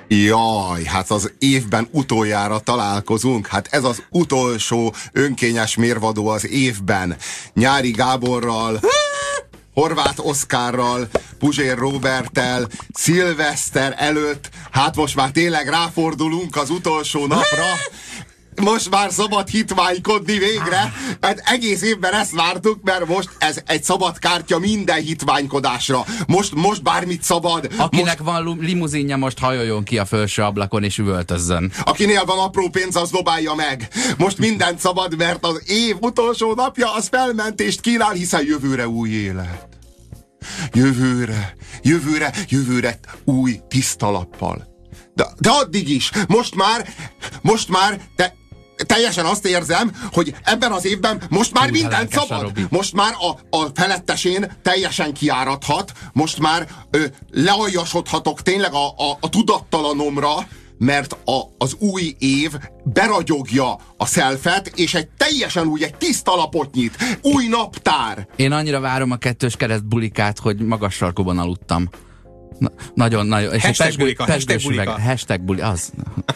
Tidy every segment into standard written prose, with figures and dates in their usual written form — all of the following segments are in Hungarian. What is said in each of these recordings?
Jaj, hát az évben utoljára találkozunk. Hát ez az utolsó önkényes mérvadó az évben. Nyári Gáborral, Horváth Oszkárral, Puzsér Róberttel, szilveszter előtt, hát most már tényleg ráfordulunk az utolsó napra. Most már szabad hitványkodni végre. Hát egész évben ezt vártuk, mert most ez egy szabad kártya minden hitványkodásra. Most bármit szabad. Akinek van limuzinja, most hajoljon ki a felső ablakon és üvöltözzön. Akinél van apró pénz, az dobálja meg. Most mindent szabad, mert az év utolsó napja az felmentést kínál, hiszen jövőre új élet. Jövőre új tiszta lappal. De addig is, most már, teljesen azt érzem, hogy ebben az évben most már mindent szabad. Most már a felettesén teljesen kiáradhat, most már lealjasodhatok tényleg a tudattalanomra, mert az új év beragyogja a szelfet, és egy tiszta lapot nyit. Új naptár. Én annyira várom a kettős kereszt bulikát, hogy magas sarkúban aludtam. Nagyon. Hashtag bulika. Hashtag buli, az.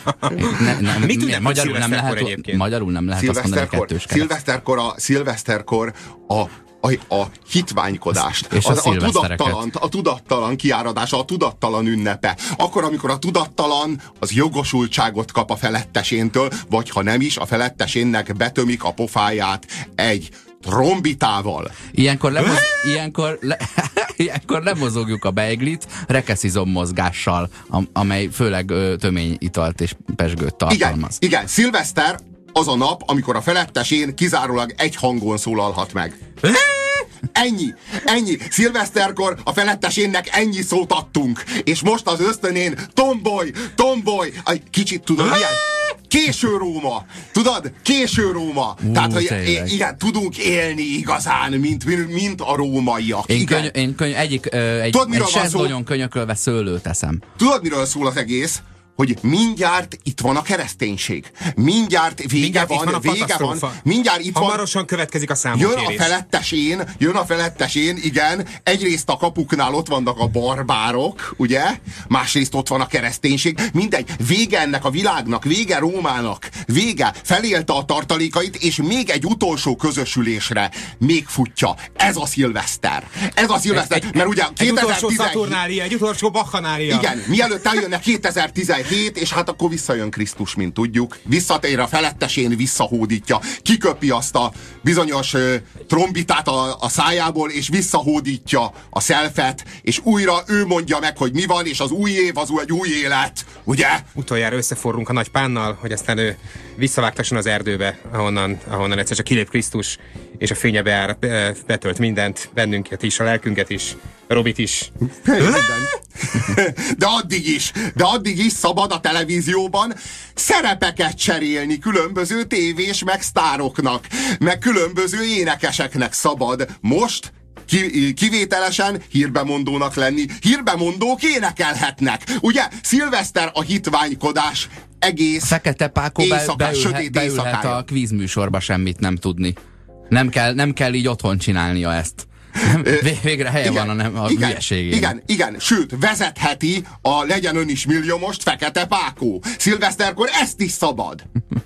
Magyarul nem lehet azt mondani, kettős kereszt. Szilveszterkor a hitványkodást, és a tudattalan kiáradása, a tudattalan ünnepe. Akkor, amikor a tudattalan az jogosultságot kap a feletteséntől, vagy ha nem is, a felettesénnek betömik a pofáját egy trombitával. Ilyenkor lemozogjuk a beiglit rekeszizom mozgással, amely főleg tömény italt és pezsgőt tartalmaz. Igen, szilveszter az a nap, amikor a felettesén kizárólag egy hangon szólalhat meg. Ennyi. Szilveszterkor a felettesénnek ennyi szót adtunk. És most az ösztönén tomboly. Kicsit tudod, milyen? Késő Róma. Tudod? Késő Róma. Tehát, hogy igen, tudunk élni igazán, mint a rómaiak. Egy sezlonyon könyökölve szőlőt eszem. Tudod, miről szól az egész? Hogy mindjárt itt van a kereszténység. Mindjárt vége van. Mindjárt itt van. Hamarosan következik a számonkérés. Jön a felettesén, igen. Egyrészt a kapuknál ott vannak a barbárok, ugye? Másrészt ott van a kereszténység. Mindegy. Vége ennek a világnak, vége Rómának. Vége. Felélte a tartalékait, és még egy utolsó közösülésre még futja. Ez a szilveszter. Mert ugye egy utolsó Szaturnália, egy utolsó Bacchanálja. Igen, mielőtt eljönne 2017, és hát akkor visszajön Krisztus, mint tudjuk. Visszatér a felettesén, visszahódítja. Kiköpi azt a bizonyos trombitát a szájából, és visszahódítja a szelfet, és újra ő mondja meg, hogy mi van, és az új év az egy új élet. Ugye? Utoljára összeforrunk a nagy pánnal, hogy aztán ő visszavágtasson az erdőbe, ahonnan egyszer csak kilép Krisztus, és a fénye betölt mindent, bennünket is, a lelkünket is, Robit is. De addig is szabad a televízióban szerepeket cserélni különböző tévés meg sztároknak, meg különböző énekeseknek szabad most kivételesen hírbemondónak lenni. Hírbemondók énekelhetnek. Ugye? Szilveszter a hitványkodás egész Fekete Pákó beülhet a kvízműsorba semmit nem tudni. Nem kell így otthon csinálnia ezt. Végre helye van a hülyeségén. Igen, sőt, vezetheti a Legyen ön is milliómost Fekete Pákó. Szilveszterkor ezt is szabad.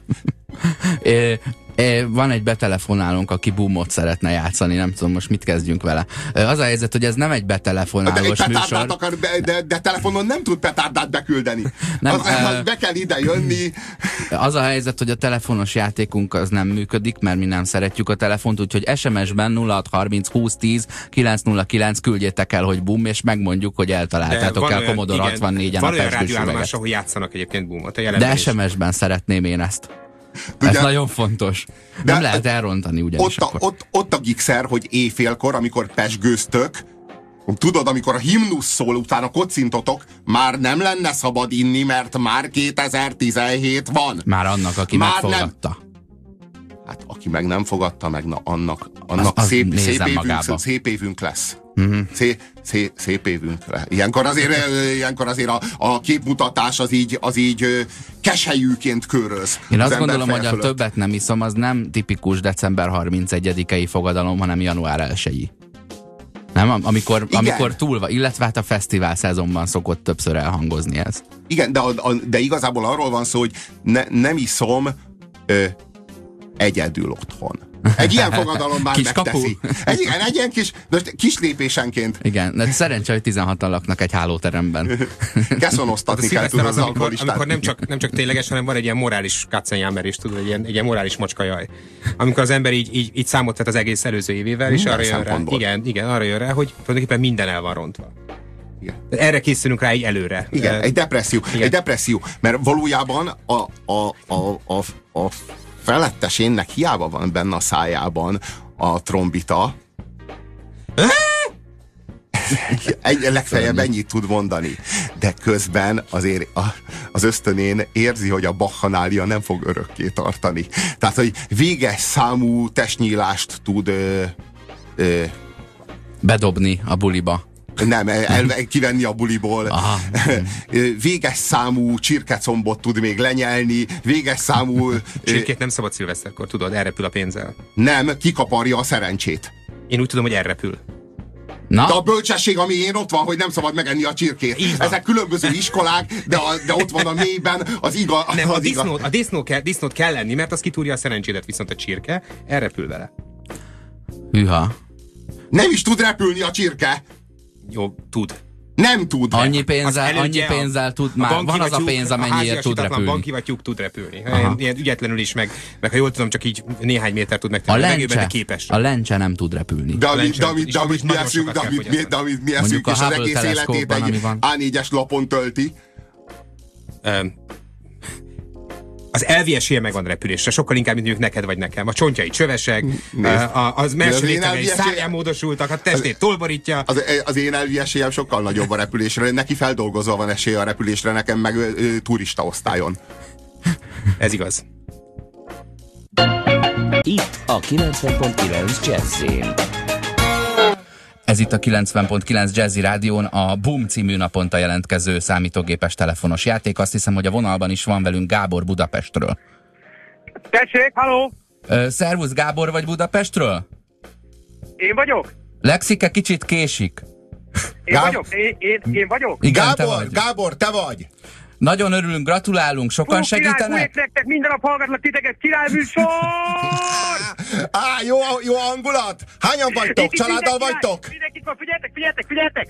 Van egy betelefonálónk, aki boomot szeretne játszani, nem tudom most mit kezdjünk vele. Az a helyzet, hogy ez nem egy betelefonálós műsor. De telefonon nem tud petárdát beküldeni. Be kell ide jönni. Az a helyzet, hogy a telefonos játékunk az nem működik, mert mi nem szeretjük a telefont, úgyhogy SMS-ben 0630 2010 909 küldjétek el, hogy boom, és megmondjuk, hogy eltaláltátok el Commodore 64-en a pezsgős üveget. Ahol játszanak egyébként boomot. De SMS-ben szeretném én ezt. Ez nagyon fontos. Nem lehet elrontani ugyanis ott a gigszer, hogy éjfélkor, amikor pezsgőztök, tudod, amikor a himnusz szól, utána kocintotok, már nem lenne szabad inni, mert már 2017 van. Már annak, aki már megfogadta. Hát aki meg nem fogadta meg, annak szép évünk lesz. Szép évünk. Ilyenkor azért a képmutatás az így keselyűként köröz. Én azt gondolom, hogy a többet nem iszom, az nem tipikus december 31-i fogadalom, hanem január 1-i. Nem, amikor túl van, illetve hát a fesztivál szezonban szokott többször elhangozni ez. Igen, de igazából arról van szó, hogy nem iszom egyedül otthon. Egy ilyen fogadalom már megteszi. Egy ilyen kis lépésenként. Igen, de szerencsé, hogy 16-an laknak egy hálóteremben. Keszonosztatni kell, tudod, az alkoholistát. Amikor nem csak tényleges, hanem van egy ilyen morális katzenjámer is, tudod, egy ilyen morális mocskajaj. Amikor az ember így számot vett az egész előző évével, és arra jön rá, igen, arra jön rá, hogy tulajdonképpen minden el van rontva. Igen. Erre készülünk rá így előre. Igen, egy depresszió. Mert valójában a felettesénnek hiába van benne a szájában a trombita. Legfeljebb ennyit tud mondani. De közben azért az ösztönén érzi, hogy a bakkanália nem fog örökké tartani. Tehát, hogy véges számú testnyílást tud bedobni a buliba. Nem, kivenni a buliból. Véges számú csirkecombot tud még lenyelni, véges számú... Csirkét nem szabad szilveszterkor, tudod, elrepül a pénzzel. Nem, kikaparja a szerencsét. Én úgy tudom, hogy elrepül. Na? De a bölcsesség, ami én ott van, hogy nem szabad megenni a csirkét. Ezek különböző iskolák, de ott van a mélyben az igaz. Nem, a disznót kell lenni, mert az kitúrja a szerencsédet, viszont a csirke elrepül vele. Hűha. Nem is tud repülni a csirke. Jó, tud. Nem tud. Annyi pénzzel tud már. Van az a pénz, amennyiért tud repülni. A banki vagy tyúk tud repülni. Ilyen ügyetlenül is, meg ha jól tudom, csak így néhány méter tud megtenni. A lencse nem tud repülni. David mi eszünk, és az egész életét egy A4-es lapon tölti. Az elvi esélye megvan repülésre, sokkal inkább, mint neked vagy nekem. A csontjai csövesek, az melső létevei szárnyán módosultak, a testét tolborítja. Az én elvi esélyem sokkal nagyobb a repülésre. Neki feldolgozva van esélye a repülésre, nekem meg turista osztályon. Ez igaz. Itt a 90.9 Jazzin. Ez itt a 90.9 Jazzy Rádión a Boom című naponta jelentkező számítógépes telefonos játék. Azt hiszem, hogy a vonalban is van velünk Gábor Budapestről. Tessék, halló! Szervusz, Gábor vagy Budapestről? Én vagyok? Lexike kicsit késik. Én vagyok? Én vagyok? Igen, Gábor, te vagy! Nagyon örülünk, gratulálunk, sokan segítenek? Nektek minden nap hallgatlak titeket, királyműsor! Jó a hangulat! Hányan vagytok? Családdal vagytok? Mindenki van, figyeljetek!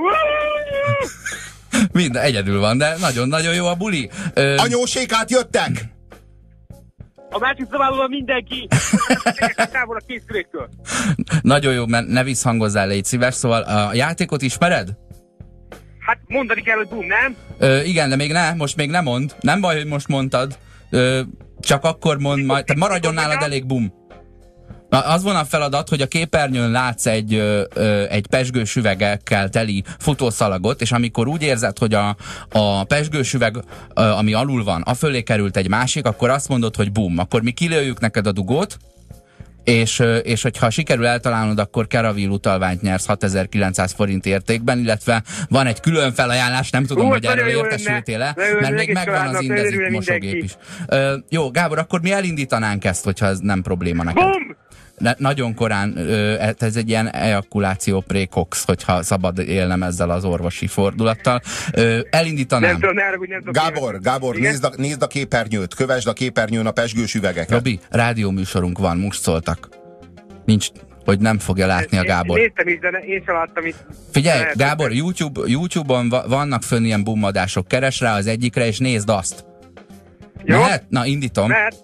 Minden egyedül van, de nagyon-nagyon jó a buli. Anyósékát jöttek? A másik szavával mindenki! Távol a készüléktől. Nagyon jó, mert ne visszhangozzál, légy szíves, szóval a játékot ismered? Hát mondani kell, hogy boom, nem? Igen, de most még nem mond. Nem baj, hogy most mondtad. Csak akkor mond majd. Tehát maradjon nálad elég boom. Az van a feladat, hogy a képernyőn látsz egy pezsgős üvegekkel teli futószalagot, és amikor úgy érzed, hogy a pezsgős üveg, ami alul van, afölé került egy másik, akkor azt mondod, hogy boom. Akkor mi kilőjük neked a dugót, és hogyha sikerül eltalálnod, akkor Caraville utalványt nyersz 6900 forint értékben, illetve van egy külön felajánlás, nem tudom, hogy erről értesültél-e, mert még megvan az Indesit mosógép is. Jó, Gábor, akkor mi elindítanánk ezt, hogyha ez nem probléma neked. Bum! Nagyon korán, ez egy ilyen ejakuláció précox, hogyha szabad élnem ezzel az orvosi fordulattal. Elindítanám. Nem tudom. Gábor, nézd a képernyőt, kövesd a képernyőn a pezsgős üvegeket. Robi, rádióműsorunk van, most szóltak. Nincs, hogy nem fogja látni a Gábor. Néztem is, de én sem láttam itt. Figyelj, Gábor, YouTube-on vannak fönn ilyen bummadások, keres rá az egyikre, és nézd azt. Jó? Mehet? Na, indítom. Mehet.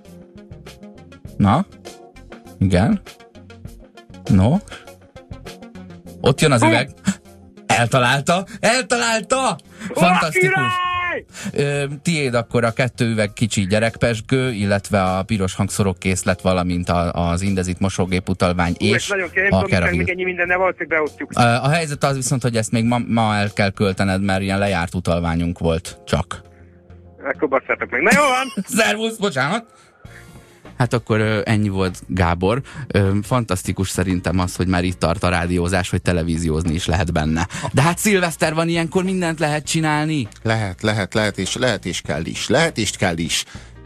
Na? Igen. No. Ott jön az üveg. Eltalálta! Fantasztikus! Tiéd akkor a 2 üveg kicsi gyerekpezsgő, illetve a piros hangszorok készlet, valamint az Indesit mosógép utalvány és a Caraville. A helyzet az viszont, hogy ezt még ma el kell költened, mert ilyen lejárt utalványunk volt csak. Akkor basszátok meg. Na jó van! Szervusz, bocsánat! Hát akkor ennyi volt, Gábor. Fantasztikus szerintem az, hogy már itt tart a rádiózás, hogy televíziózni is lehet benne. De hát szilveszter van, ilyenkor mindent lehet csinálni. Lehet és kell is.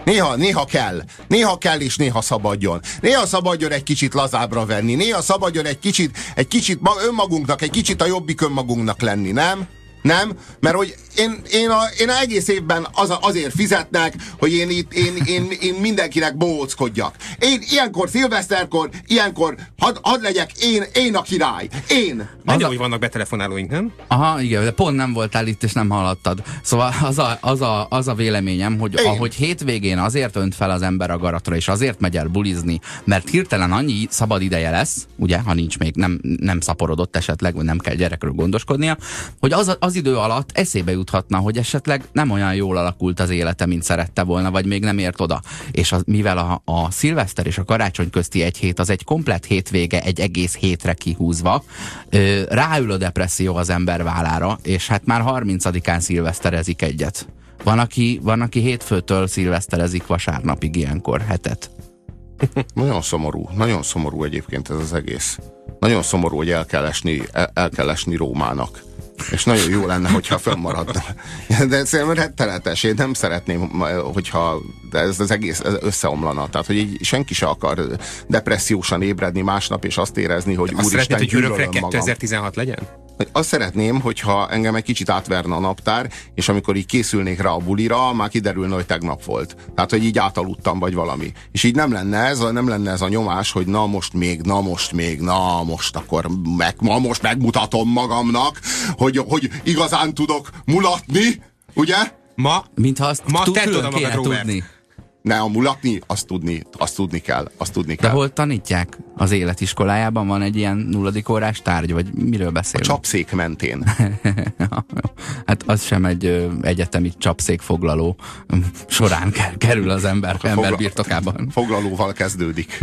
Néha kell. Néha kell, és néha szabadjon. Néha szabadjon egy kicsit lazábbra venni. Néha szabadjon egy kicsit önmagunknak, egy kicsit a jobbik önmagunknak lenni, nem? Nem? Mert hogy én egész évben azért fizetnek, hogy én mindenkinek bohóckodjak. Én ilyenkor szilveszterkor, ilyenkor hadd legyek én a király. Én. Nagyon úgy vannak betelefonálóink, nem? Aha, igen, de pont nem voltál itt, és nem hallottad. Szóval az a véleményem, hogy ahogy hétvégén azért önt fel az ember a garatra, és azért megy el bulizni, mert hirtelen annyi szabad ideje lesz, ugye, ha nincs még, nem szaporodott esetleg, vagy nem kell gyerekről gondoskodnia, hogy az idő alatt eszébe juthatna, hogy esetleg nem olyan jól alakult az élete, mint szerette volna, vagy még nem ért oda. És mivel a szilveszter és a karácsony közti egy hét, az egy komplett hétvége, egy egész hétre kihúzva, ráül a depresszió az ember vállára, és hát már 30-án szilveszterezik egyet. Van, aki hétfőtől szilveszterezik vasárnapig ilyenkor, hetet. Nagyon szomorú egyébként ez az egész. Nagyon szomorú, hogy el kell esni Rómának. És nagyon jó lenne, hogyha fönnmaradna. De szerintem rettenetes. Én nem szeretném, hogyha ez az egész összeomlana. Tehát, hogy így senki se akar depressziósan ébredni másnap, és azt érezni, hogy azt úristen, hogy örökre magam. 2016 legyen? Azt szeretném, hogyha engem egy kicsit átverne a naptár, és amikor így készülnék rá a bulira, már kiderülne, hogy tegnap volt. Tehát, hogy így átaludtam, vagy valami. És így nem lenne ez a nyomás, hogy na most megmutatom magamnak, hogy igazán tudok mulatni, ugye? Mintha azt tedd oda magad, Robert. tudni. Ne, a mulatni, azt tudni kell. De hol tanítják? Az életiskolájában van egy ilyen 0. órás tárgy, vagy miről A beszélünk? csapszék mentén. Hát az sem egy egyetemi csapszékfoglaló során kerül az ember birtokában. Foglalóval kezdődik.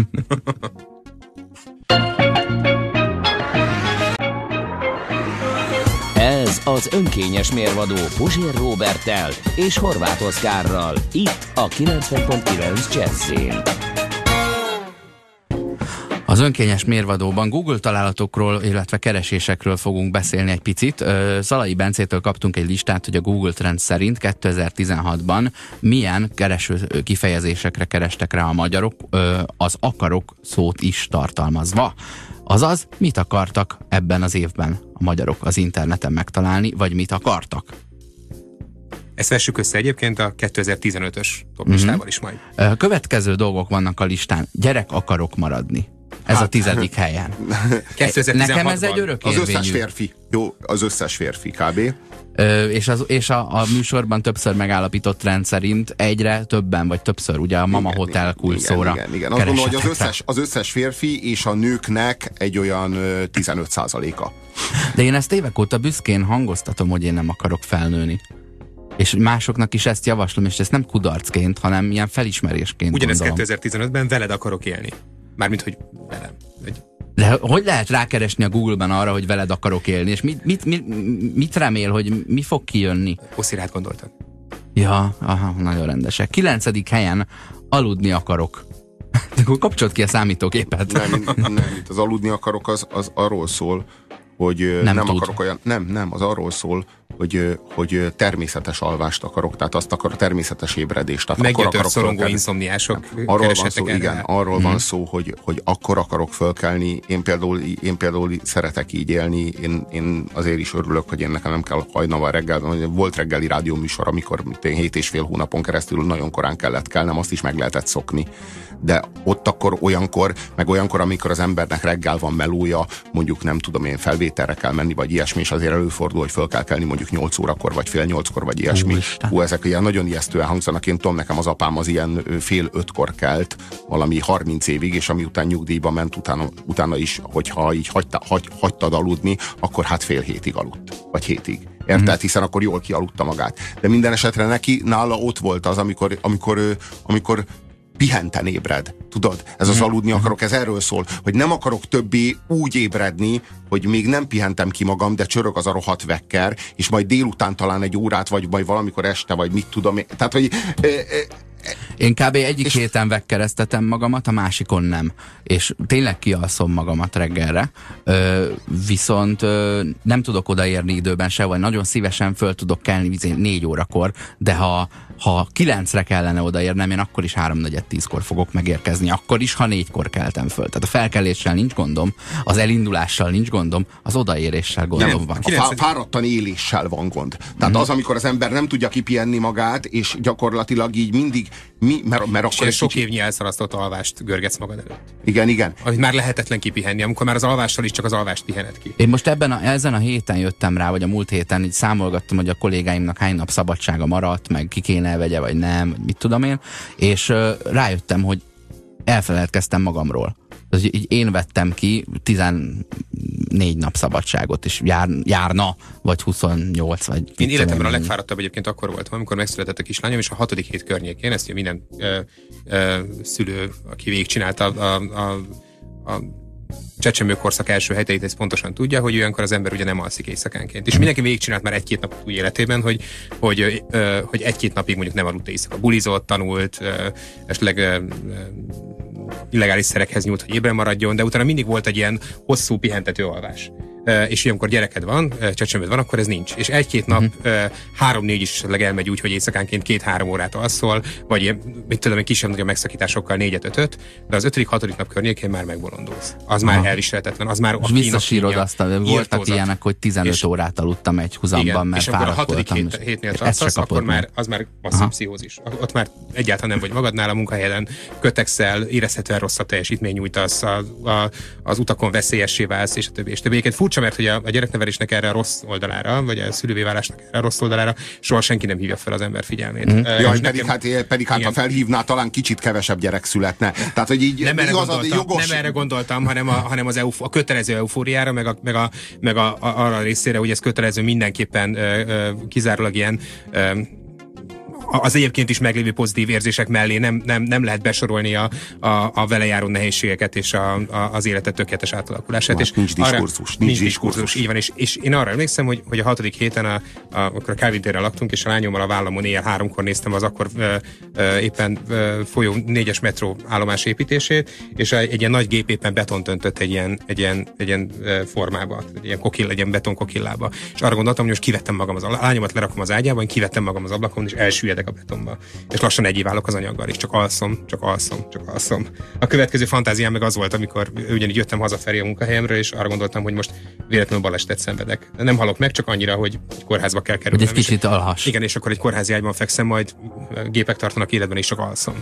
Ez az önkényes mérvadó Puzsér Róberttel és Horváth Oszkárral. Itt a 90.9 Jazzyn. Az önkényes mérvadóban Google találatokról, illetve keresésekről fogunk beszélni egy picit. Szalai Bencétől kaptunk egy listát, hogy a Google Trend szerint 2016-ban milyen kereső kifejezésekre kerestek rá a magyarok, az akarok szót is tartalmazva. Azaz, mit akartak ebben az évben a magyarok az interneten megtalálni, vagy mit akartak? Ezt vessük össze egyébként a 2015-ös toplistával is majd. Következő dolgok vannak a listán. Gyerek akarok maradni. Ez a 10. helyen. 2016-ban. Nekem ez egy örök Az érvényű. összes férfi. Jó, az összes férfi kb. És a műsorban többször megállapított rend szerint egyre többen, vagy többször, ugye a Mama Hotel kulcsszóra. Igen. Azt gondolom, hogy az összes férfi és a nőknek egy olyan 15%-a. De én ezt évek óta büszkén hangoztatom, hogy én nem akarok felnőni. És másoknak is ezt javaslom, és ezt nem kudarcként, hanem ilyen felismerésként Ugyanezt gondolom. 2015-ben veled akarok élni. Mármint, hogy velem. De hogy lehet rákeresni a Google-ben arra, hogy veled akarok élni, és mit remél, hogy mi fog kijönni? Hosszirát gondoltad. Ja, aha, nagyon rendesek. 9. helyen aludni akarok. Akkor kapcsolt ki a számítógépet. Nem, az aludni akarok, az arról szól, hogy nem akarok olyan... Nem, az arról szól, hogy természetes alvást akarok, tehát azt akar, természetes ébredést. Meggyötört szorongó inszomniások arról van szó, hogy akkor akarok fölkelni. Én például szeretek így élni. Én azért is örülök, hogy én nekem nem kell hajnalban reggel. Volt reggeli rádióműsor, amikor 7,5 hónapon keresztül nagyon korán kellett kelnem, azt is meg lehetett szokni. De ott akkor olyankor, amikor az embernek reggel van melója, mondjuk nem tudom én, felvételre kell menni, vagy ilyesmi, és azért előfordul, hogy föl kell kelni mondjuk 8 órakor, vagy fél 8-kor, vagy ilyesmi. Ezek ilyen nagyon ijesztően hangzanak. Én tudom, nekem az apám az ilyen fél 5-kor kelt, valami 30 évig, és ami után nyugdíjba ment, utána is, hogyha így hagytad aludni, akkor hát fél hétig aludt, vagy hétig. Érted? Hiszen akkor jól kialudta magát. De minden esetre nála ott volt az, amikor pihenten ébred. Tudod? Ez az aludni akarok, ez erről szól, hogy nem akarok többé úgy ébredni, hogy még nem pihentem ki magam, de csörög az a rohadt vekker, és majd délután talán egy órát, vagy majd valamikor este, vagy mit tudom én. Tehát, hogy Én kb. Egyik héten vekkereztetem magamat, a másikon nem. És tényleg kialszom magamat reggelre, viszont nem tudok odaérni időben se, vagy nagyon szívesen föl tudok kelni 4 órakor, de ha 9-re kellene odaérnem, én akkor is 3-4-10-kor fogok megérkezni. Akkor is, ha 4-kor keltem föl. Tehát a felkeléssel nincs gondom, az elindulással nincs gondom, az odaéréssel gondom van. A fáradtan éléssel van gond. Tehát az, amikor az ember nem tudja kipihenni magát, és gyakorlatilag így mindig, mert akkor és sok évnyi elszalasztott alvást görgetsz magad előtt. Igen. Amit már lehetetlen kipihenni, amikor már az alvással is csak az alvást pihened ki. Én most ezen a héten jöttem rá, vagy a múlt héten így számolgattam, hogy a kollégáimnak hány nap szabadsága maradt, meg ki kéne elvegye, vagy nem, mit tudom én, és rájöttem, hogy elfeledkeztem magamról. Így én vettem ki 14 nap szabadságot, és járna, vagy 28, vagy... Én életemben a legfáradtabb egyébként akkor voltam, amikor megszületett a kislányom, és a 6. hét környékén, ezt minden szülő, aki végigcsinálta a csecsemőkorszak első heteit, ezt pontosan tudja, hogy olyankor az ember ugye nem alszik éjszakánként. És mindenki végigcsinált már 1-2 napot új életében, hogy 1-2 napig mondjuk nem aludt éjszaka. Bulizott, tanult, esetleg illegális szerekhez nyúlt, hogy ébren maradjon, de utána mindig volt egy ilyen hosszú pihentető alvás. És ilyenkor gyereked van, csecsemőd van, akkor ez nincs. És 1-2 nap, 3-4 is esetleg elmegy úgy, hogy éjszakánként 2-3 órát alszol, vagy ilyen, mit tudom, kisebb-nagyobb megszakításokkal 4-5-5, de az 5.-6. nap környékén már megbolondulsz. Az már elviselhetetlen, az már a visszasírod azt, voltak ilyenek, hogy 15 órát aludtam egy huzamban, mert fáradt voltam. És akkor a 6. hétnél tartasz, akkor az már masszív pszichózis. Ott már egyáltalán nem vagy magadnál a munkahelyen, kötekszel, érezhetően rosszabb teljesítmény nyújtasz, az utakon veszélyessé válsz, és a többi. És többi. Furcsa, mert hogy a gyereknevelésnek erre a rossz oldalára, vagy a szülővé válásnak erre a rossz oldalára soha senki nem hívja fel az ember figyelmét. Pedig ha felhívná, talán kicsit kevesebb gyerek születne. Tehát, hogy így nem erre gondoltam, hanem a kötelező eufóriára, meg arra a részére, hogy ez kötelező mindenképpen kizárólag ilyen az egyébként is meglévő pozitív érzések mellé nem lehet besorolni a vele járó nehézségeket és az életet tökéletes átalakulását. Nincs diskurzus. Így van, és én arra emlékszem, hogy a 6. héten, akkor a Kálvin térren laktunk, és a lányommal a vállamon éjjel 3-kor néztem az akkor éppen folyó 4-es metró állomás építését, és egy ilyen nagy gép éppen betont öntött egy ilyen formába, egy ilyen betonkokillába. És arra gondoltam, hogy most kivettem magam a lányomat lerakom az ágyában, kivettem magam az ablakon, és elsüllyedek a betonba. És lassan egyé válok az anyaggal, és csak alszom. A következő fantáziám meg az volt, amikor ugyanígy jöttem hazafelé a munkahelyemről, és arra gondoltam, hogy most véletlenül balesetet szenvedek. Nem halok meg, csak annyira, hogy egy kórházba kell kerülnem. Hogy egy kicsit alhass. Igen, és akkor egy kórházi ágyban fekszem, majd gépek tartanak életben, és csak alszom.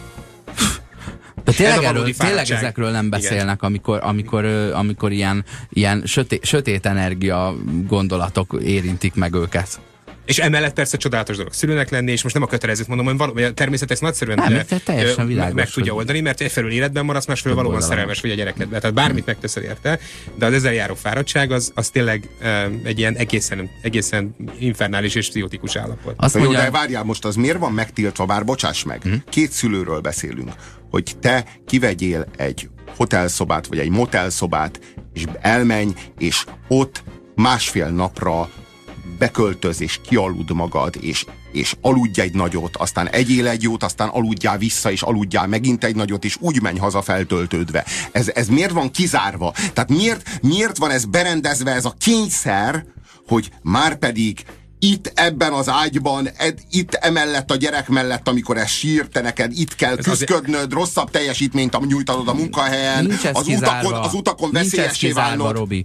De tényleg ezekről nem beszélnek, amikor ilyen sötét energia gondolatok érintik meg őket. És emellett persze csodálatos dolog szülőnek lenni, és most nem a kötelezőt mondom, hogy a természet ezt nagyszerűen meg tudja oldani, mert egyfelől életben maradsz, másfelől valóban szerelmes vagy a gyerekedbe. Tehát bármit megteszel érte, de az ezzel járó fáradtság az tényleg egy ilyen egészen infernális és pszichotikus állapot. Jó, de várjál, most az miért van megtiltva, bár bocsáss meg, 2 szülőről beszélünk, hogy te kivegyél egy hotelszobát, vagy egy motelszobát, és elmenj, és ott 1,5 napra beköltöz, és kialud magad, és aludj egy nagyot, aztán egyél egy jót, aztán aludjál vissza, és aludjál megint egy nagyot, és úgy menj haza feltöltődve. Ez miért van kizárva? Tehát miért van ez berendezve, ez a kényszer, hogy márpedig itt ebben az ágyban, itt emellett a gyerek mellett, amikor ez sír, te neked itt kell küszködnöd, rosszabb teljesítményt nyújtanod a munkahelyen, az utakon veszélyessé válnod. Robi.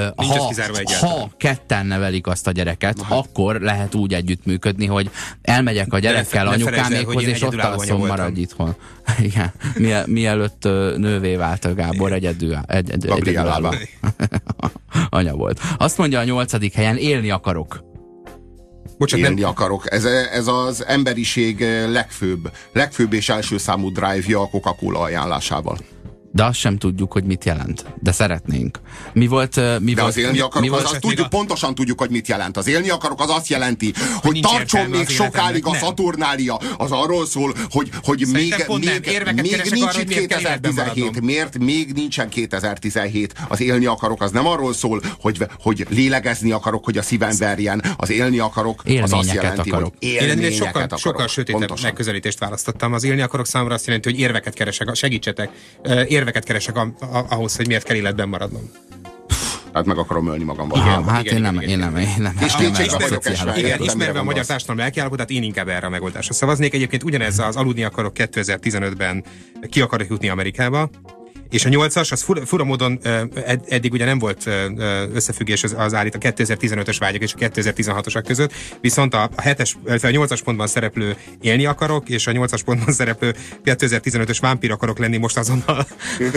Ha ketten nevelik azt a gyereket, akkor lehet úgy együttműködni, hogy elmegyek a gyerekkel anyukámékhoz, és ott alszom, maradj itthon. Igen. Mielőtt nővé vált Gábor, egyedülálló anya volt. Azt mondja a 8. helyen, élni akarok. Élni akarok. Ez az emberiség legfőbb és első számú drive-ja a Coca-Cola ajánlásával. de azt sem tudjuk, hogy mit jelent. De szeretnénk. Mi volt... De az élni akarok, azt tudjuk, pontosan tudjuk, hogy mit jelent. Az élni akarok, az azt jelenti, hogy tartson még sokáig a Saturnália. Az arról szól, hogy még nincs itt 2017. Miért még nincsen 2017? Az élni akarok, az nem arról szól, hogy lélegezni akarok, hogy a szívem verjen. Az élni akarok, az azt jelenti, hogy élményeket akarok. Sokkal sötétebb megközelítést választottam. Az élni akarok számomra azt jelenti, hogy érveket keresek, segítsetek, érveket keresek ahhoz, hogy miért kell életben maradnom. Hát meg akarom ölni magam. Én nem. És kétségbe vagyok esve. Igen, ismerve a magyar társadalom lelkiállapotát, én inkább erre a megoldásra szavaznék. Egyébként ugyanez az aludni akarok 2015-ben ki akarok jutni Amerikába, és a 8-as, az fura módon eddig ugye nem volt összefüggés az állít a 2015-ös vágyak és a 2016-osak között, viszont a 8-as pontban szereplő élni akarok, és a 8-as pontban szereplő 2015-ös vámpír akarok lenni most azonnal.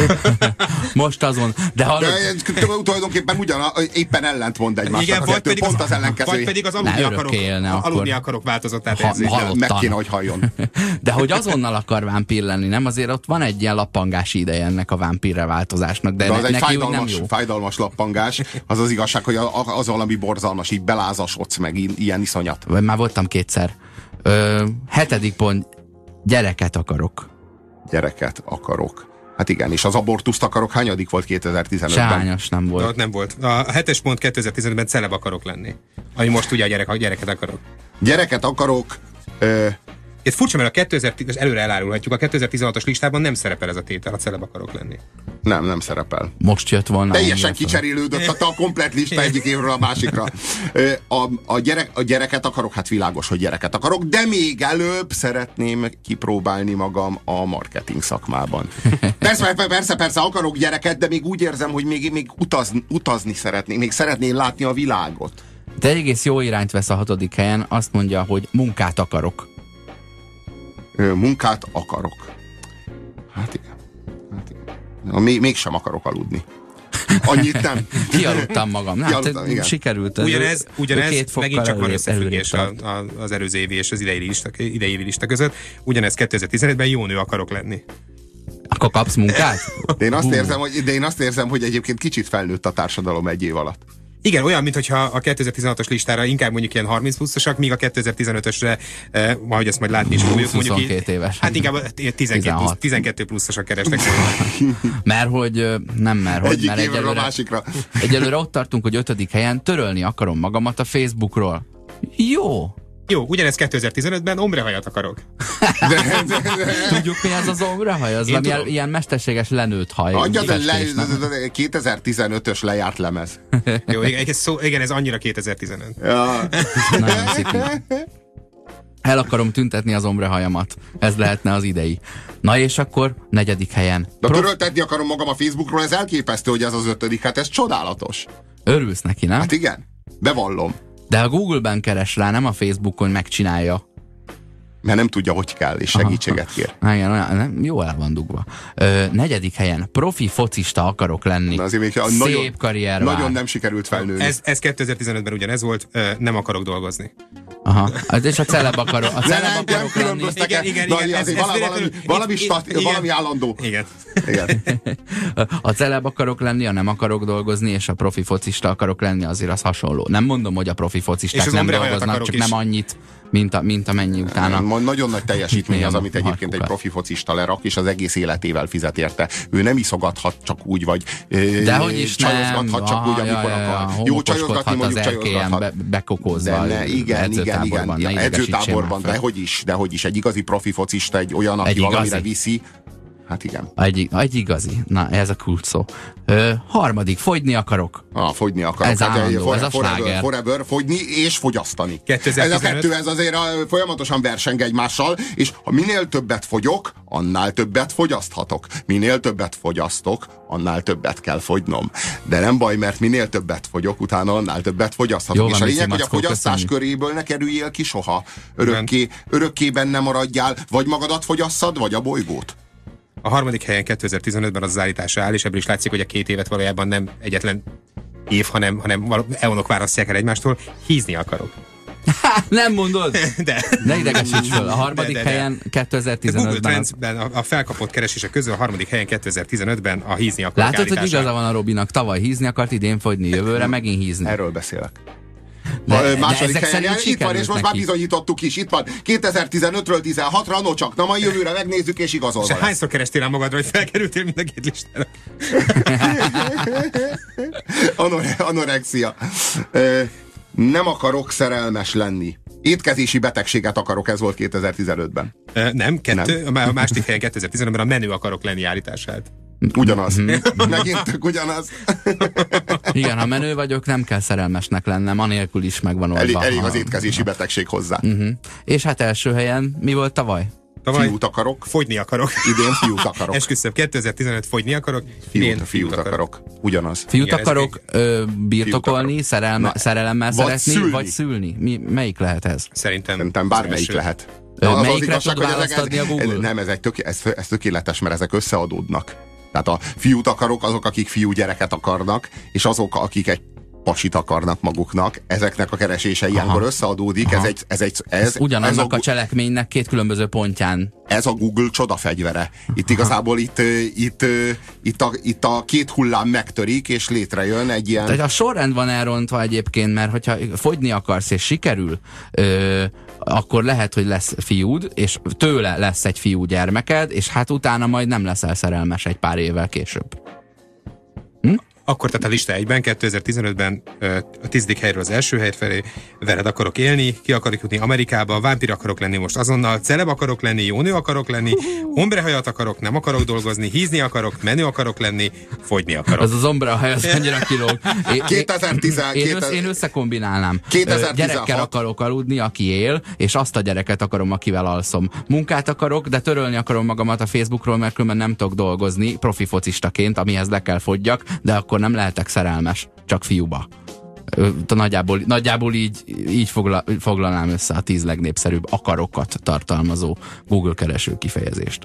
Most azon. De tulajdonképpen éppen ellentmond egymásnak. Igen, a kettő, pont az ellenkező. Vagy pedig az aludni akarok változatát érzi. Meg kéne, hogy halljon. De hogy azonnal akar vámpír lenni, nem? Azért ott van egy ilyen lappangási ideje ennek a vámpírre változásnak, de az neki egy nem jó. fájdalmas lappangás. Az az igazság, hogy az valami borzalmas, így belázasodsz meg, ilyen iszonyat. Már voltam kétszer. 7. pont, gyereket akarok. Gyereket akarok. Hát igen, és az abortuszt akarok, hányadik volt 2015-ben? Sányos nem volt. Ott nem volt. A 7. pont 2015-ben celeb akarok lenni. Ami most ugye a gyereket akarok. Gyereket akarok... Ez furcsa, mert a 2010-es előre elárulhatjuk, a 2016-os listában nem szerepel ez a tétel, a celeb akarok lenni. Nem szerepel. Most jött volna. Teljesen kicserélődött a komplet lista egyik évről a másikra. A gyereket akarok, hát világos, hogy gyereket akarok, de még előbb szeretném kipróbálni magam a marketing szakmában. Persze akarok gyereket, de még úgy érzem, hogy még utazni szeretnék, még szeretném látni a világot. De egész jó irányt vesz a 6. helyen, azt mondja, hogy munkát akarok. Munkát akarok. Hát igen. Mégsem akarok aludni. Annyit nem. Kialudtam magam. Sikerült. Ugyanez megint csak van összefüggés az előző évi és az idei lista között. Ugyanez 2015-ben jó nő akarok lenni. Akkor kapsz munkát? De én azt érzem, hogy egyébként kicsit felnőtt a társadalom egy év alatt. Igen, olyan, mintha a 2016-os listára inkább mondjuk ilyen 30 pluszosak, míg a 2015-ösre, ahogy ezt majd látni is fogjuk, mondjuk 22 éves. Hát inkább 12 pluszosak kerestek. Mert Egyik évről a másikra. Egyelőre ott tartunk, hogy 5. helyen törölni akarom magamat a Facebookról. Jó, ugyanez 2015-ben ombrehajat akarok. Tudjuk, mi ez az ombrehaj? Az ilyen mesterséges lenőtt haj. 2015-ös lejárt lemez. Jó, igen, ez annyira 2015. Ja. Nagyon sziki. El akarom tüntetni az ombrehajamat. Ez lehetne az idei. Na és akkor 4. helyen. De töröltetni akarom magam a Facebookról, ez elképesztő, hogy ez az 5. Hát ez csodálatos. Örülsz neki, nem? Hát igen, bevallom. De a Google-ben keres rá, nem a Facebookon megcsinálja. Mert nem tudja, hogy kell, és segítséget kér. Igen, jó el van dugva. 4. helyen profi focista akarok lenni. Szép karrier vár. Nagyon nem sikerült felnőni. Ez 2015-ben ugyanez volt, nem akarok dolgozni. Aha, és a celeb akarok lenni. Igen. Valami állandó. Igen. A celeb akarok lenni, a nem akarok dolgozni, és a profi focista akarok lenni, azért az hasonló. Nem mondom, hogy a profi focisták nem dolgoznak, csak nem annyit, mint amennyi utána. Nagyon nagy teljesítmény az, amit egyébként egy profi focista lerak, és az egész életével fizet érte. Ő nem iszogathat csak úgy, vagy csajozgathat csak úgy, amikor akar. Jó, csajozgatni mondjuk csajozgathat. Bekokózva. Igen. Edzőtáborban, dehogy is. Egy igazi profi focista, egy olyan, aki valamire viszi. Hát igen. Egy igazi. Na, ez a kulcs szó. 3. fogyni akarok. Fogyni akarok. Ez állandó, ez a sláger. Forever, fogyni és fogyasztani. 2015. Ez a kettő, ez azért folyamatosan verseng egymással, és ha minél többet fogyok, annál többet fogyaszthatok. Minél többet fogyasztok, annál többet kell fogynom. De nem baj, mert minél többet fogyok, utána annál többet fogyaszthatok. Jó, és a lényeg, hogy a fogyasztás köréből ne kerüljél ki soha. Örökké benne maradjál, vagy magadat fogyasszad, vagy a bolygót. A 3. helyen 2015-ben az állítása áll, és ebből is látszik, hogy a 2 évet valójában nem egyetlen év, hanem eonok választják el egymástól. Hízni akarok. Nem mondod? De. Ne idegesíts föl. A harmadik De. helyen Google 2015-ben. Trendsben a felkapott keresések közül a harmadik helyen 2015-ben a hízni akarok Látod, hogy állítása. igaza van a Robinak. Tavaly hízni akart, idén fogyni, jövőre megint hízni. Erről beszélek. De Második ezek helyen szerint itt van, és sikerült most már neki. bizonyítottuk is. Itt van 2015-ről 16-ra, no csak, na majd jövőre megnézzük, és igazolva És lesz. hányszor kerestél el magadra, hogy felkerültél mind a két listára? Anorexia. Nem akarok szerelmes lenni. Étkezési betegséget akarok, ez volt 2015-ben. Nem, a második helyen 2015-ben a menő akarok lenni állítását. Ugyanaz. Megint tök ugyanaz. Igen, ha menő vagyok, nem kell szerelmesnek lennem, anélkül is megvan oldva. Elég az étkezési betegség hozzá. És hát első helyen mi volt tavaly? Tavaly Fiút akarok. fogyni akarok. Idén fiút akarok. Esküszöm, 2015 fogyni akarok. idén Fiút akarok. Ugyanaz. Fiút Igen, ez akarok birtokolni, szerelemmel Vagy szeretni, szülni. vagy szülni? Melyik lehet ez? Szerintem bármelyik az első. lehet. Melyikre tud választ adni a Google? Nem, ez tökéletes, mert ezek összeadódnak. Tehát a fiút akarok, azok, akik fiúgyereket akarnak, és azok, akik egy pasit akarnak maguknak, ezeknek a keresése ilyenkor összeadódik. Ez Ugyanannak a cselekménynek két különböző pontján. Ez a Google csodafegyvere. Itt igazából itt a két hullám megtörik, és létrejön egy ilyen... Tehát a sorrend van elrontva egyébként, mert hogyha fogyni akarsz és sikerül, akkor lehet, hogy lesz fiúd, és tőle lesz egy fiú gyermeked, és hát utána majd nem leszel szerelmes egy pár évvel később. Akkor tehát a lista 1-ben, 2015-ben a 10. helyről az első hely felé, veled akarok élni, ki akarok jutni Amerikába, vámpír akarok lenni most azonnal, celeb akarok lenni, jó nő akarok lenni, ombrehajat akarok, nem akarok dolgozni, hízni akarok, menő akarok lenni, fogyni akarok. Az ombrehaj az annyira kilóg. 2016. Én összekombinálnám. 2016. Gyerekkel akarok aludni, aki él, és azt a gyereket akarom, akivel alszom. Munkát akarok, de törölni akarom magamat a Facebookról, mert különben nem tudok dolgozni profi focistaként, amihez le kell fogyjak, de akkor nem lehetek szerelmes, csak fiúba. Nagyjából így foglalnám össze a 10 legnépszerűbb akarokat tartalmazó Google kereső kifejezést.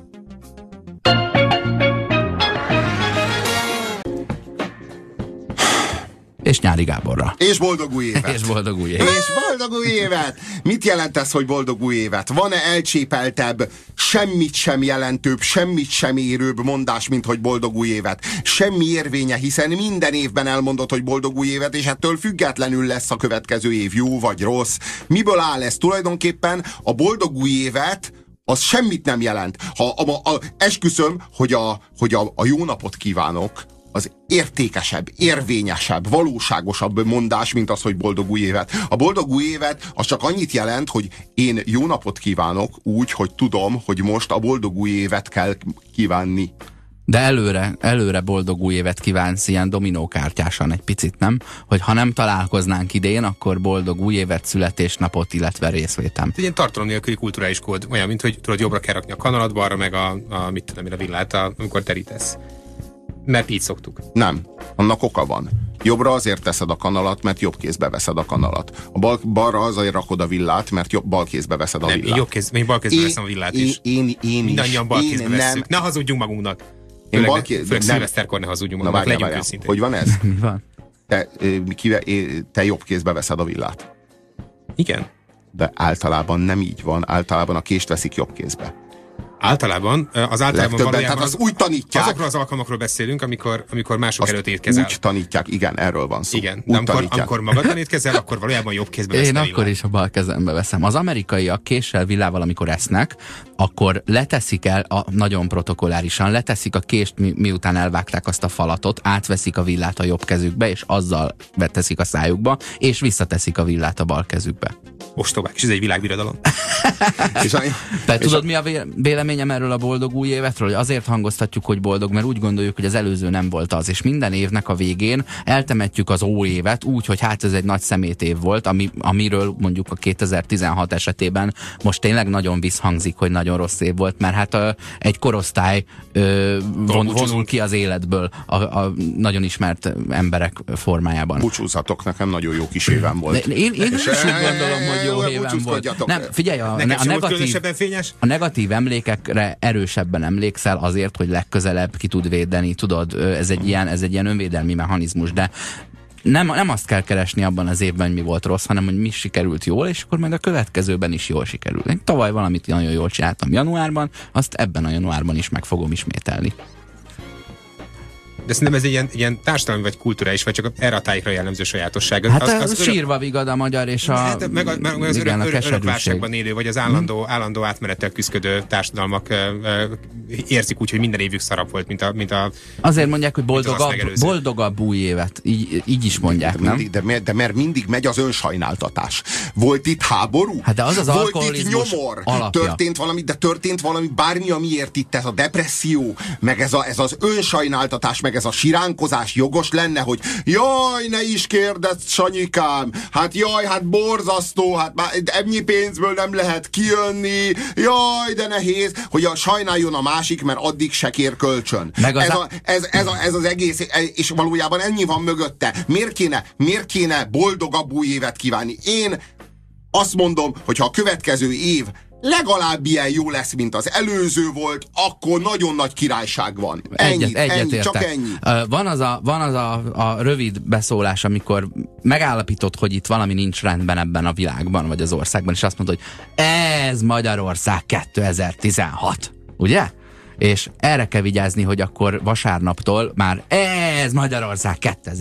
És Nyári Gáborra. És boldog új évet! És boldog új évet! És boldog új évet! Mit jelent ez, hogy boldog új évet? Van-e elcsépeltebb, semmit sem jelentőbb, semmit sem érőbb mondás, mint hogy boldog új évet? Semmi érvénye, hiszen minden évben elmondod, hogy boldog új évet, és ettől függetlenül lesz a következő év jó vagy rossz. Miből áll ez? Tulajdonképpen a boldog új évet az semmit nem jelent. Esküszöm, hogy a jó napot kívánok, az értékesebb, érvényesebb, valóságosabb mondás, mint az, hogy boldog új évet. A boldog új évet az csak annyit jelent, hogy én jó napot kívánok úgy, hogy tudom, hogy most a boldog új évet kell kívánni. De előre boldog új évet kívánsz ilyen dominókártyásan egy picit, nem? Hogy ha nem találkoznánk idén, akkor boldog új évet, születésnapot, illetve részvétem. Egy ilyen tartalom nélküli kulturális kód, olyan, mint hogy tudod, jobbra kell rakni a kanalat, balra meg a mit tudom én, a villát, amikor terítesz. Mert így szoktuk. Nem. Annak oka van. Jobbra azért teszed a kanalat, mert jobb kézbe veszed a kanalat. A balra azért rakod a villát, mert bal kézbe veszed a villát. Én bal kézbe veszem a villát is. Mindannyian bal kézbe vesszük. Ne hazudjunk magunknak. Főleg szilveszterkor ne hazudjunk magunknak. Legyünk őszintén. Hogy van ez? Mi van? Te jobb kézbe veszed a villát. Igen. De általában nem így van. Általában a kést veszik jobb kézbe. Általában Legtöbben, valójában tehát az úgy tanítják. Azokról az alkalmakról beszélünk, amikor mások előtt étkezel. Úgy tanítják, igen, erről van szó. Igen, de amikor magadban étkezel, akkor valójában jobb kézbe veszed. Én akkor is a bal kezembe veszem. Az amerikaiak késsel, villával, amikor esznek, akkor leteszik el, nagyon protokollárisan, leteszik a kést, miután elvágták azt a falatot, átveszik a villát a jobb kezükbe, és azzal beteszik a szájukba, és visszateszik a villát a bal kezükbe. Ostobák, és ez egy világbirodalom. Tehát tudod, mi a véleményem erről a boldog új évetről? Hogy azért hangoztatjuk, hogy boldog, mert úgy gondoljuk, hogy az előző nem volt az, és minden évnek a végén eltemetjük az óévet úgy, hogy hát ez egy nagy szemétév volt, amiről mondjuk a 2016 esetében most tényleg nagyon visszhangzik, hogy nagyon rossz év volt, mert hát egy korosztály vonul ki az életből a nagyon ismert emberek formájában. Búcsúzzatok, nekem nagyon jó kis évem volt. Én is úgy gondolom, hogy jó évem volt. Nem, figyelj, a negatív emlékekre erősebben emlékszel azért, hogy legközelebb ki tud védeni, tudod, ez egy ilyen önvédelmi mechanizmus, de nem azt kell keresni abban az évben, mi volt rossz, hanem hogy mi sikerült jól, és akkor majd a következőben is jól sikerül. Én tavaly valamit nagyon jól csináltam januárban, azt ebben a januárban is meg fogom ismételni. De szerintem ez egy ilyen társadalmi vagy kulturális, vagy csak erre a tájékra jellemző sajátosság. Hát az sírva vigad a magyar és a meg az örök válságban élő, vagy az állandó átmenettel küzdködő társadalmak érzik úgy, hogy minden évük szarabb volt, mint a azért mondják, hogy boldogabb új évet. Így is mondják, nem? De mert mindig megy az önsajnáltatás. Volt itt háború? Hát de az az volt itt nyomor? Alapja. Történt valami, bármi, amiért itt ez a depresszió, meg ez az önsajnáltatás, meg ez a siránkozás jogos lenne, hogy jaj, ne is kérdezz, Sanyikám, hát borzasztó, hát már ennyi pénzből nem lehet kijönni, jaj, de nehéz, hogy sajnáljon a másik, mert addig se kér kölcsön. Ez az egész, és valójában ennyi van mögötte. Miért kéne boldogabb új évet kívánni? Én azt mondom, hogy ha a következő év legalább ilyen jó lesz, mint az előző volt, akkor nagyon nagy királyság van. Ennyi, csak ennyi. Van az a rövid beszólás, amikor megállapított, hogy itt valami nincs rendben ebben a világban, vagy az országban, és azt mondta, hogy ez Magyarország 2016. Ugye? És erre kell vigyázni, hogy akkor vasárnaptól már ez Magyarország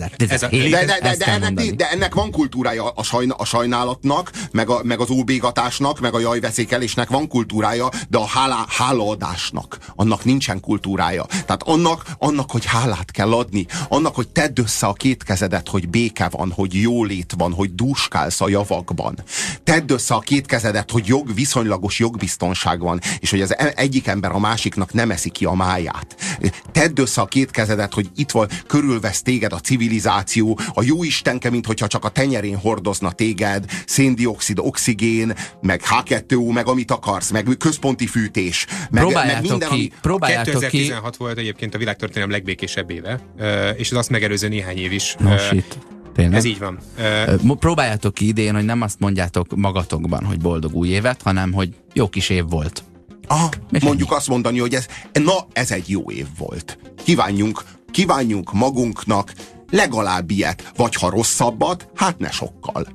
2017. De ennek van kultúrája a sajnálatnak, meg az óbégatásnak, meg a jajveszékelésnek van kultúrája, de a hálaadásnak, annak nincsen kultúrája. Tehát annak, hogy hálát kell adni, annak, hogy tedd össze a két kezedet, hogy béke van, hogy jólét van, hogy dúskálsz a javakban. Tedd össze a két kezedet, hogy viszonylagos jogbiztonság van, és hogy az egyik ember a másiknak nem eszi ki a máját. Tedd össze a két kezedet, hogy itt van, körülvesz téged a civilizáció, a jóistenke, minthogyha csak a tenyerén hordozna téged, széndioxid, oxigén, meg H2O, meg amit akarsz, meg központi fűtés. Próbáljátok minden, ki. 2016 volt egyébként a világtörténelem legbékésebb éve, és az azt megelőző néhány év is. Tényleg? Ez így van. Próbáljátok ki idén, hogy nem azt mondjátok magatokban, hogy boldog új évet, hanem hogy jó kis év volt. Mondjuk azt mondani, hogy ez egy jó év volt. Kívánjunk magunknak legalább ilyet, vagy ha rosszabbat, hát ne sokkal.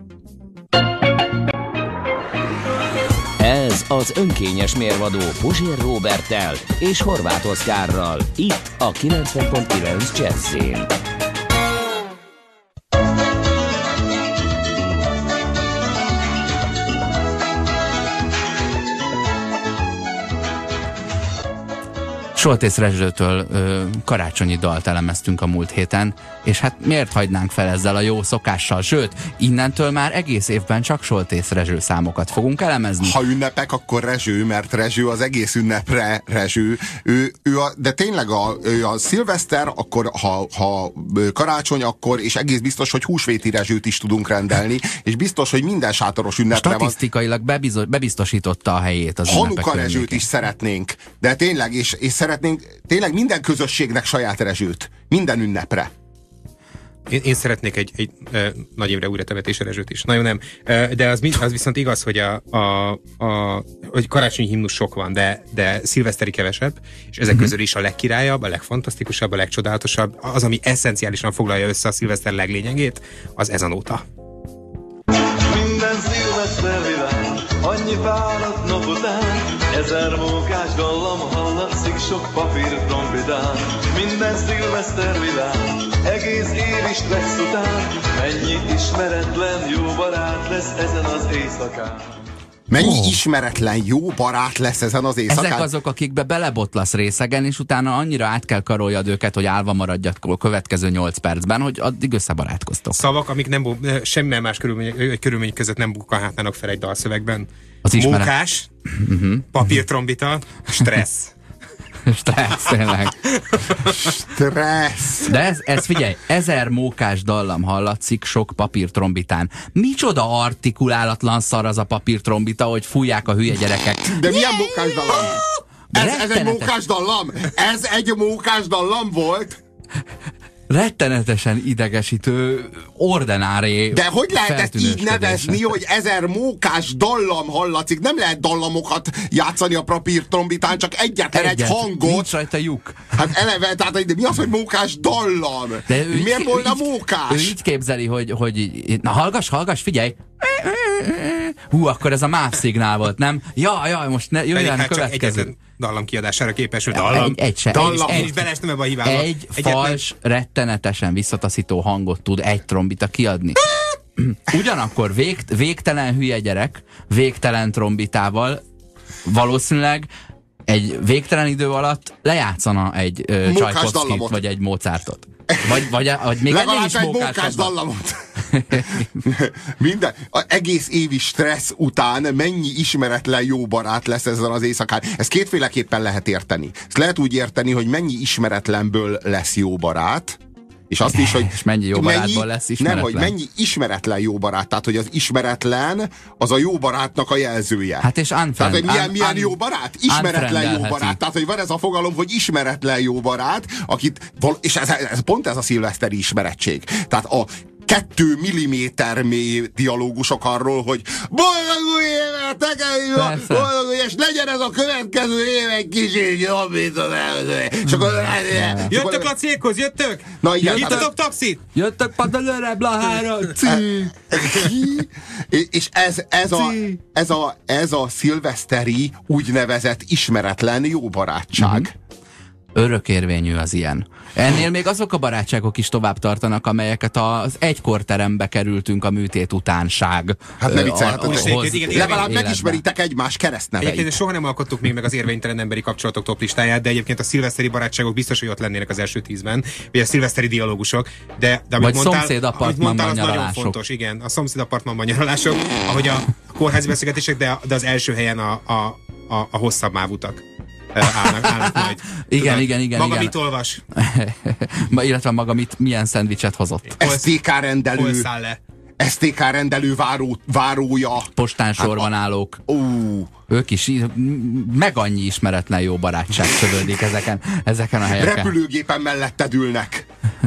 Ez az önkényes mérvadó Puzsér Róberttel és Horváth Oszkárral, itt a 90.9 Jazzyn. Soltész Rezsőtől karácsonyi dalt elemeztünk a múlt héten, és hát miért hagynánk fel ezzel a jó szokással? Sőt, innentől már egész évben csak Soltész Rezső számokat fogunk elemezni. Ha ünnepek, akkor Rezső, mert Rezső az egész ünnepre Rezső. De tényleg a szilveszter, akkor ha karácsony, akkor, és egész biztos, hogy húsvéti Rezsőt is tudunk rendelni, és biztos, hogy minden sátoros ünnepre statisztikailag bebiztosította a helyét az ünnepek. Hanuka Rezsőt is szeretnénk, de tényleg, és szeretnénk tényleg minden közösségnek saját Rezsőt. Minden ünnepre. Én szeretnék egy Nagy Imre újratemetése Rezsőt is. Nagyon nem. De az viszont igaz, hogy hogy karácsonyi himnusz sok van, de szilveszteri kevesebb, és ezek közül is a legkirályabb, a legfantasztikusabb, a legcsodálatosabb, az, ami eszenciálisan foglalja össze a szilveszter leglényegét, az ez a nóta. Minden szilveszter világ, annyi fáradt nap után, 1000 mókás dallam hallatszik sok papír trombitán. Minden szilveszter világ, egész év is stressz után, mennyi ismeretlen jó barát lesz ezen az éjszakán. Mennyi ismeretlen jó barát lesz ezen az éjszakán? Ezek azok, akikbe belebotlasz részegen, és utána annyira át kell karoljad őket, hogy állva maradjak a következő 8 percben, hogy addig összebarátkoztok. Szavak, amik semmilyen más körülmény között nem bukkanhatnának fel egy dalszövegben. Az mókás, papírtrombita, stressz. Stressz, tényleg. Stressz. De ez figyelj, 1000 mókás dallam hallatszik sok papírtrombitán. Micsoda artikulálatlan szar az a papírtrombita, hogy fújják a hülye gyerekek. De milyen mókás dallam? Ez egy mókás dallam? Ez egy mókás dallam volt? rettenetesen idegesítő ordinári. De hogy lehet ezt így nevezni, hogy 1000 mókás dallam hallatszik? Nem lehet dallamokat játszani a papírtrombitán, csak egyetlen egy hangot. Nincs rajta lyuk. Hát eleve, tehát mi az, hogy mókás dallam? Miért volna mókás? Ő így képzeli, hogy na hallgass, figyelj! Hú, akkor ez a MÁV szignál volt, nem? Jaj, most jöjjön a következő. Csak dallam kiadására képes, hogy dallam. Én is beleestem ebbe a hibába. Egy fals, rettenetesen visszataszító hangot tud egy trombita kiadni. Ugyanakkor végtelen hülye gyerek, végtelen trombitával valószínűleg egy végtelen idő alatt lejátszana egy Csajkovszkit, vagy egy Mozartot. Vagy még legalább egy mókás dallamot. Minden, egész évi stressz után mennyi ismeretlen jó barát lesz ezen az éjszakán. Ezt kétféleképpen lehet érteni. Ezt lehet úgy érteni, hogy mennyi ismeretlenből lesz jó barát, és azt is, hogy és mennyi jó barátból lesz ismeretlen. Nem, hogy mennyi ismeretlen jó barát. Tehát, hogy az ismeretlen az a jó barátnak a jelzője. Hát és tehát, hogy milyen jó barát? Ismeretlen jó barát. Tehát, hogy van ez a fogalom, hogy ismeretlen jó barát, akit, és ez pont ez a szilveszteri ismerettség. Tehát a 2 milliméter mély dialógusok arról, hogy boldog új évet, boldog új, és legyen ez a következő év egy kicsit jobb, mint az előző. Jöttök a céghoz, jöttök? Na igen. Hívtatok taxit? Jöttök padalőre, blahára. És ez a szilveszteri úgynevezett ismeretlen jó barátság. Örökérvényű az ilyen. Ennél még azok a barátságok is tovább tartanak, amelyeket az egykorterembe kerültünk a műtét utánság. Hát ne viccelj, legalább megismeritek egymás keresztneveit. Egyébként soha nem alkottuk még meg az érvénytelen emberi kapcsolatok top listáját, de egyébként a szilveszteri barátságok biztos, hogy ott lennének az első 10-ben, vagy a szilveszteri dialógusok. De vagy szomszédapartmanban az nyaralások. Nagyon fontos, igen, a szomszédapartmanban nyaralások, ahogy a kórházi beszélgetések, de az első helyen a hosszabb mávutak. Állnak majd. Igen. Maga mit olvas? Illetve maga milyen szendvicset hozott. STK rendelő. Hol száll le? STK rendelő várója. Postán sorban állók. Ők is, meg annyi ismeretlen jó barátság csövődik ezeken a helyeken. Repülőgépen melletted ülnek.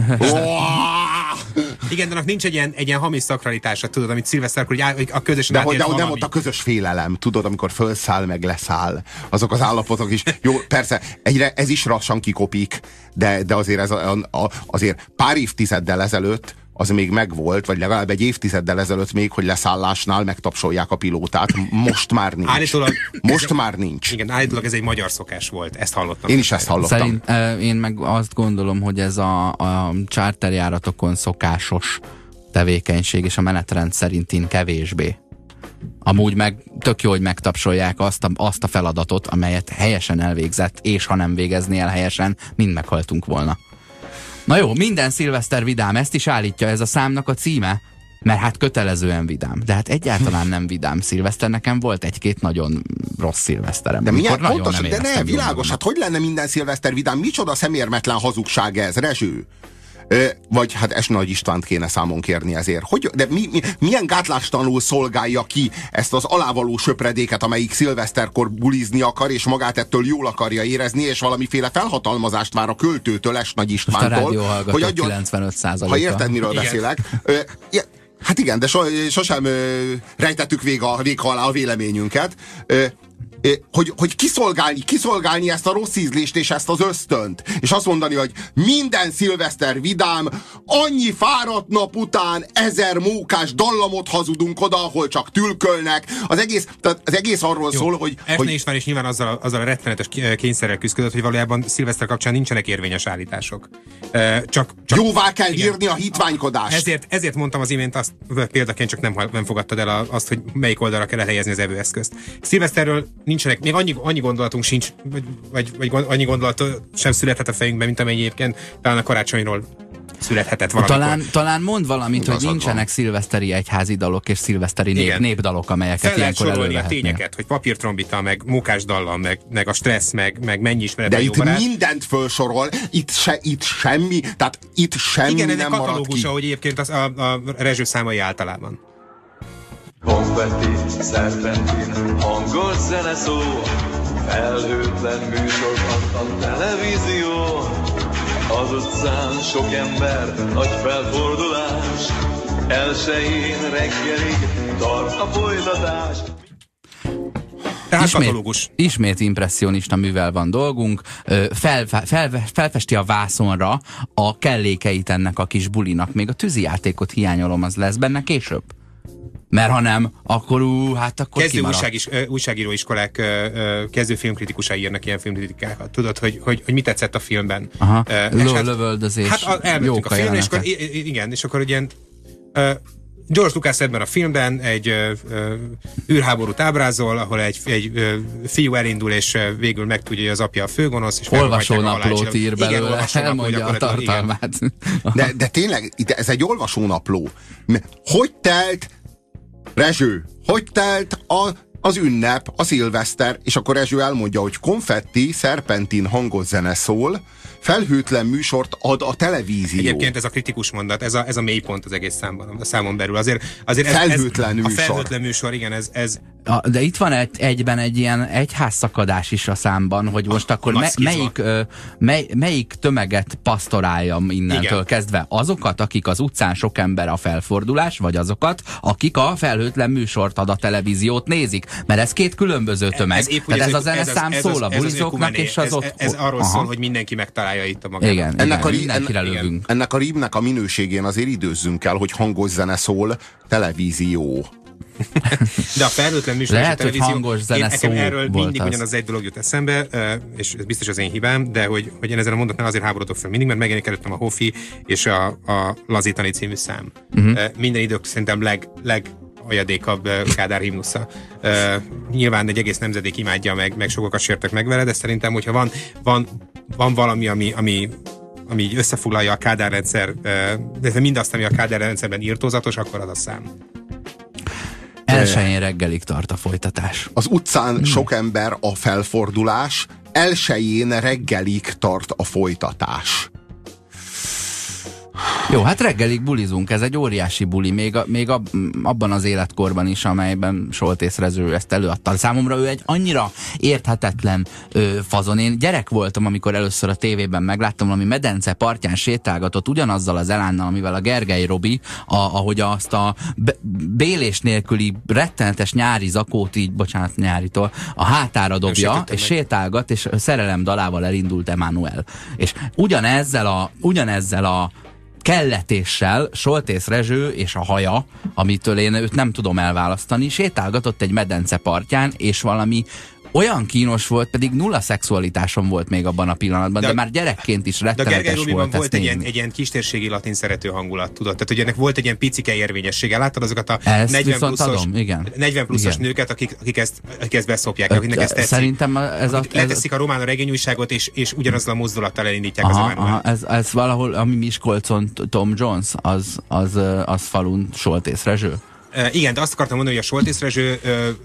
Igen, de annak nincs egy ilyen hamis szakralitása, tudod, amit szilveszterkor, hogy a közösen átért valami. De ott a közös félelem, tudod, amikor fölszáll, meg leszáll. Azok az állapotok is. Jó, persze, ez is rassan kikopik, de azért azért pár évtizeddel ezelőtt az még megvolt, vagy legalább egy évtizeddel ezelőtt még, hogy leszállásnál megtapsolják a pilótát. Most már nincs. Most már nincs. Igen, állítólag ez egy magyar szokás volt. Ezt hallottam. Én is ezt hallottam. Én meg azt gondolom, hogy ez a charterjáratokon szokásos tevékenység, és a menetrend szerintén kevésbé. Amúgy meg tök jó, hogy megtapsolják azt a feladatot, amelyet helyesen elvégzett, és ha nem végezné el helyesen, mind meghaltunk volna. Na jó, minden szilveszter vidám, ezt is állítja ez a számnak a címe, mert hát kötelezően vidám. De hát egyáltalán nem vidám szilveszter, nekem volt egy-két nagyon rossz szilveszterem. De milyen pontos, de ne, világos, hát hogy lenne minden szilveszter vidám? Micsoda szemérmetlen hazugság ez, Rezső? Vagy hát Nagy Istvánt kéne számon kérni ezért. De milyen gátlástalanul szolgálja ki ezt az alávaló söpredéket, amelyik szilveszterkor bulizni akar, és magát ettől jól akarja érezni, és valamiféle felhatalmazást vár a költőtől, Nagy Istvántól, hogy adjon 95%-a. Ha érted, miről beszélek. Hát igen, de sosem rejtettük véka alá a véleményünket. Hogy kiszolgálni ezt a rossz ízlést és ezt az ösztönt. És azt mondani, hogy minden szilveszter vidám, annyi fáradt nap után 1000 mókás dallamot hazudunk oda, ahol csak tülkölnek. Az egész arról szól, hogy... Erne István is nyilván azzal a rettenetes kényszerrel küzdött, hogy valójában szilveszter kapcsán nincsenek érvényes állítások. Csak jóvá kell írni a hitványkodást. Ezért mondtam az imént azt, példaként csak nem fogadtad el azt, hogy melyik oldalra kell elhelyezni az evőeszközt. Szilveszterről nincsenek, még annyi gondolatunk sincs, vagy annyi gondolat sem születhet a fejünkben, mint amely egyébként talán a karácsonyról születhetett valamikor. Talán mond valamit, hogy nincsenek szilveszteri egyházi dalok és szilveszteri népdalok, amelyeket ilyenkor elővehetnél. A tényeket, hogy papírtrombita, meg mókás dallam, meg a stressz, meg mennyi ismeretlen jó barát. De itt mindent felsorol, itt semmi, tehát itt semmi igen, nem marad ki. Igen, ez egy katalógus, ahogy egyébként a Rezső számai általában. Konfetti, szerpentin, hangos zene szó, felhőtlen műsorban a televízió. Az utcán sok ember, nagy felfordulás, elsején reggelig tart a folytatás. Ismét impresszionista művel van dolgunk. Felfesti a vászonra a kellékeit ennek a kis bulinak. Még a tűzijátékot hiányolom, az lesz benne később? Mert ha nem, akkor akkor kezdő újságíróiskolák kezdő filmkritikusai írnak ilyen filmkritikákat. Tudod, hogy mi tetszett a filmben? Aha, lövöldözés. Hát elmentünk a filmre, és akkor, igen, és akkor ilyen George Lucas ebben a filmben egy űrháborút ábrázol, ahol egy fiú elindul, és végül megtudja, hogy az apja a főgonosz. És olvasónaplót ír belőle, elmondja a tartalmát. De tényleg, ez egy olvasónapló. Hogy telt, Rezső, hogy telt az ünnep, a szilveszter, és akkor Rezső elmondja, hogy konfetti, szerpentin hangos zene szól, felhőtlen műsort ad a televízió. Egyébként ez a kritikus mondat, ez a mélypont az egész számon belül. Azért felhőtlen műsor. A felhőtlen műsor, igen, ez... De itt van egyben egy ilyen egyházszakadás is a számban, hogy most akkor melyik tömeget pasztorálja innentől kezdve? Azokat, akik az utcán sok ember a felfordulás, vagy azokat, akik a felhőtlen műsort ad a televíziót nézik? Mert ez két különböző tömeg. Tehát ez a zeneszám szól a bulizóknak, és az ott... Ez arról szól, hogy mindenki megtalálja itt a magát. Igen, mindenkire lövünk. Ennek a rímnek a minőségén azért időzzünk el, hogy hangos zene szól, televízió. De a felhőtlen műsor és a televízió, hangos zene szó erről mindig az. ugyanaz egy dolog jut eszembe, és ez biztos az én hibám, de hogy én ezen a mondatnál azért háborodok fel mindig, mert megjelenik előttem a Hofi és a Lazítani című szám. Minden idők szerintem legajadékabb Kádár himnusza. Nyilván egy egész nemzedék imádja meg sokakat sértek meg vele, de szerintem, hogyha van valami, ami így összefoglalja a Kádár rendszer, de mindazt, ami a Kádár rendszerben írtózatos, akkor az a szám. Elsőjén reggelig tart a folytatás. Az utcán sok ember a felfordulás, elsőjén reggelig tart a folytatás. Jó, hát reggelig bulizunk, ez egy óriási buli, még abban az életkorban is, amelyben Soltész Rezső ezt előadta. Számomra ő egy annyira érthetetlen fazon. Én gyerek voltam, amikor először a tévében megláttam, valami medence partján sétálgatott ugyanazzal az elánnal, amivel a Gergely Robi, ahogy azt a bélés nélküli rettenetes nyári zakót így, bocsánat, nyáritól, a hátára dobja, és sétálgat, és szerelem dalával elindult Emmanuel. És ugyanezzel a kelletéssel Soltész Rezső és a haja, amitől én őt nem tudom elválasztani, sétálgatott egy medence partján, és valami olyan kínos volt, pedig nulla szexualitásom volt még abban a pillanatban, de már gyerekként is rettenetes volt. De a Gergely Robiban volt egy ilyen kistérségi latin szerető hangulat, tudod? Tehát, hogy ennek volt egy ilyen picike érvényessége. Láttad azokat a 40 pluszos nőket, akik ezt beszopják, akiknek ezt tetszik. Szerintem leteszik a román regényújságot, és ugyanazzal a mozdulattal elindítják az Emmanuelt. Ez valahol, ami Miskolcon Tom Jones, az falun Soltész Rezső. Igen, de azt akartam mondani, hogy a Soltész Rezső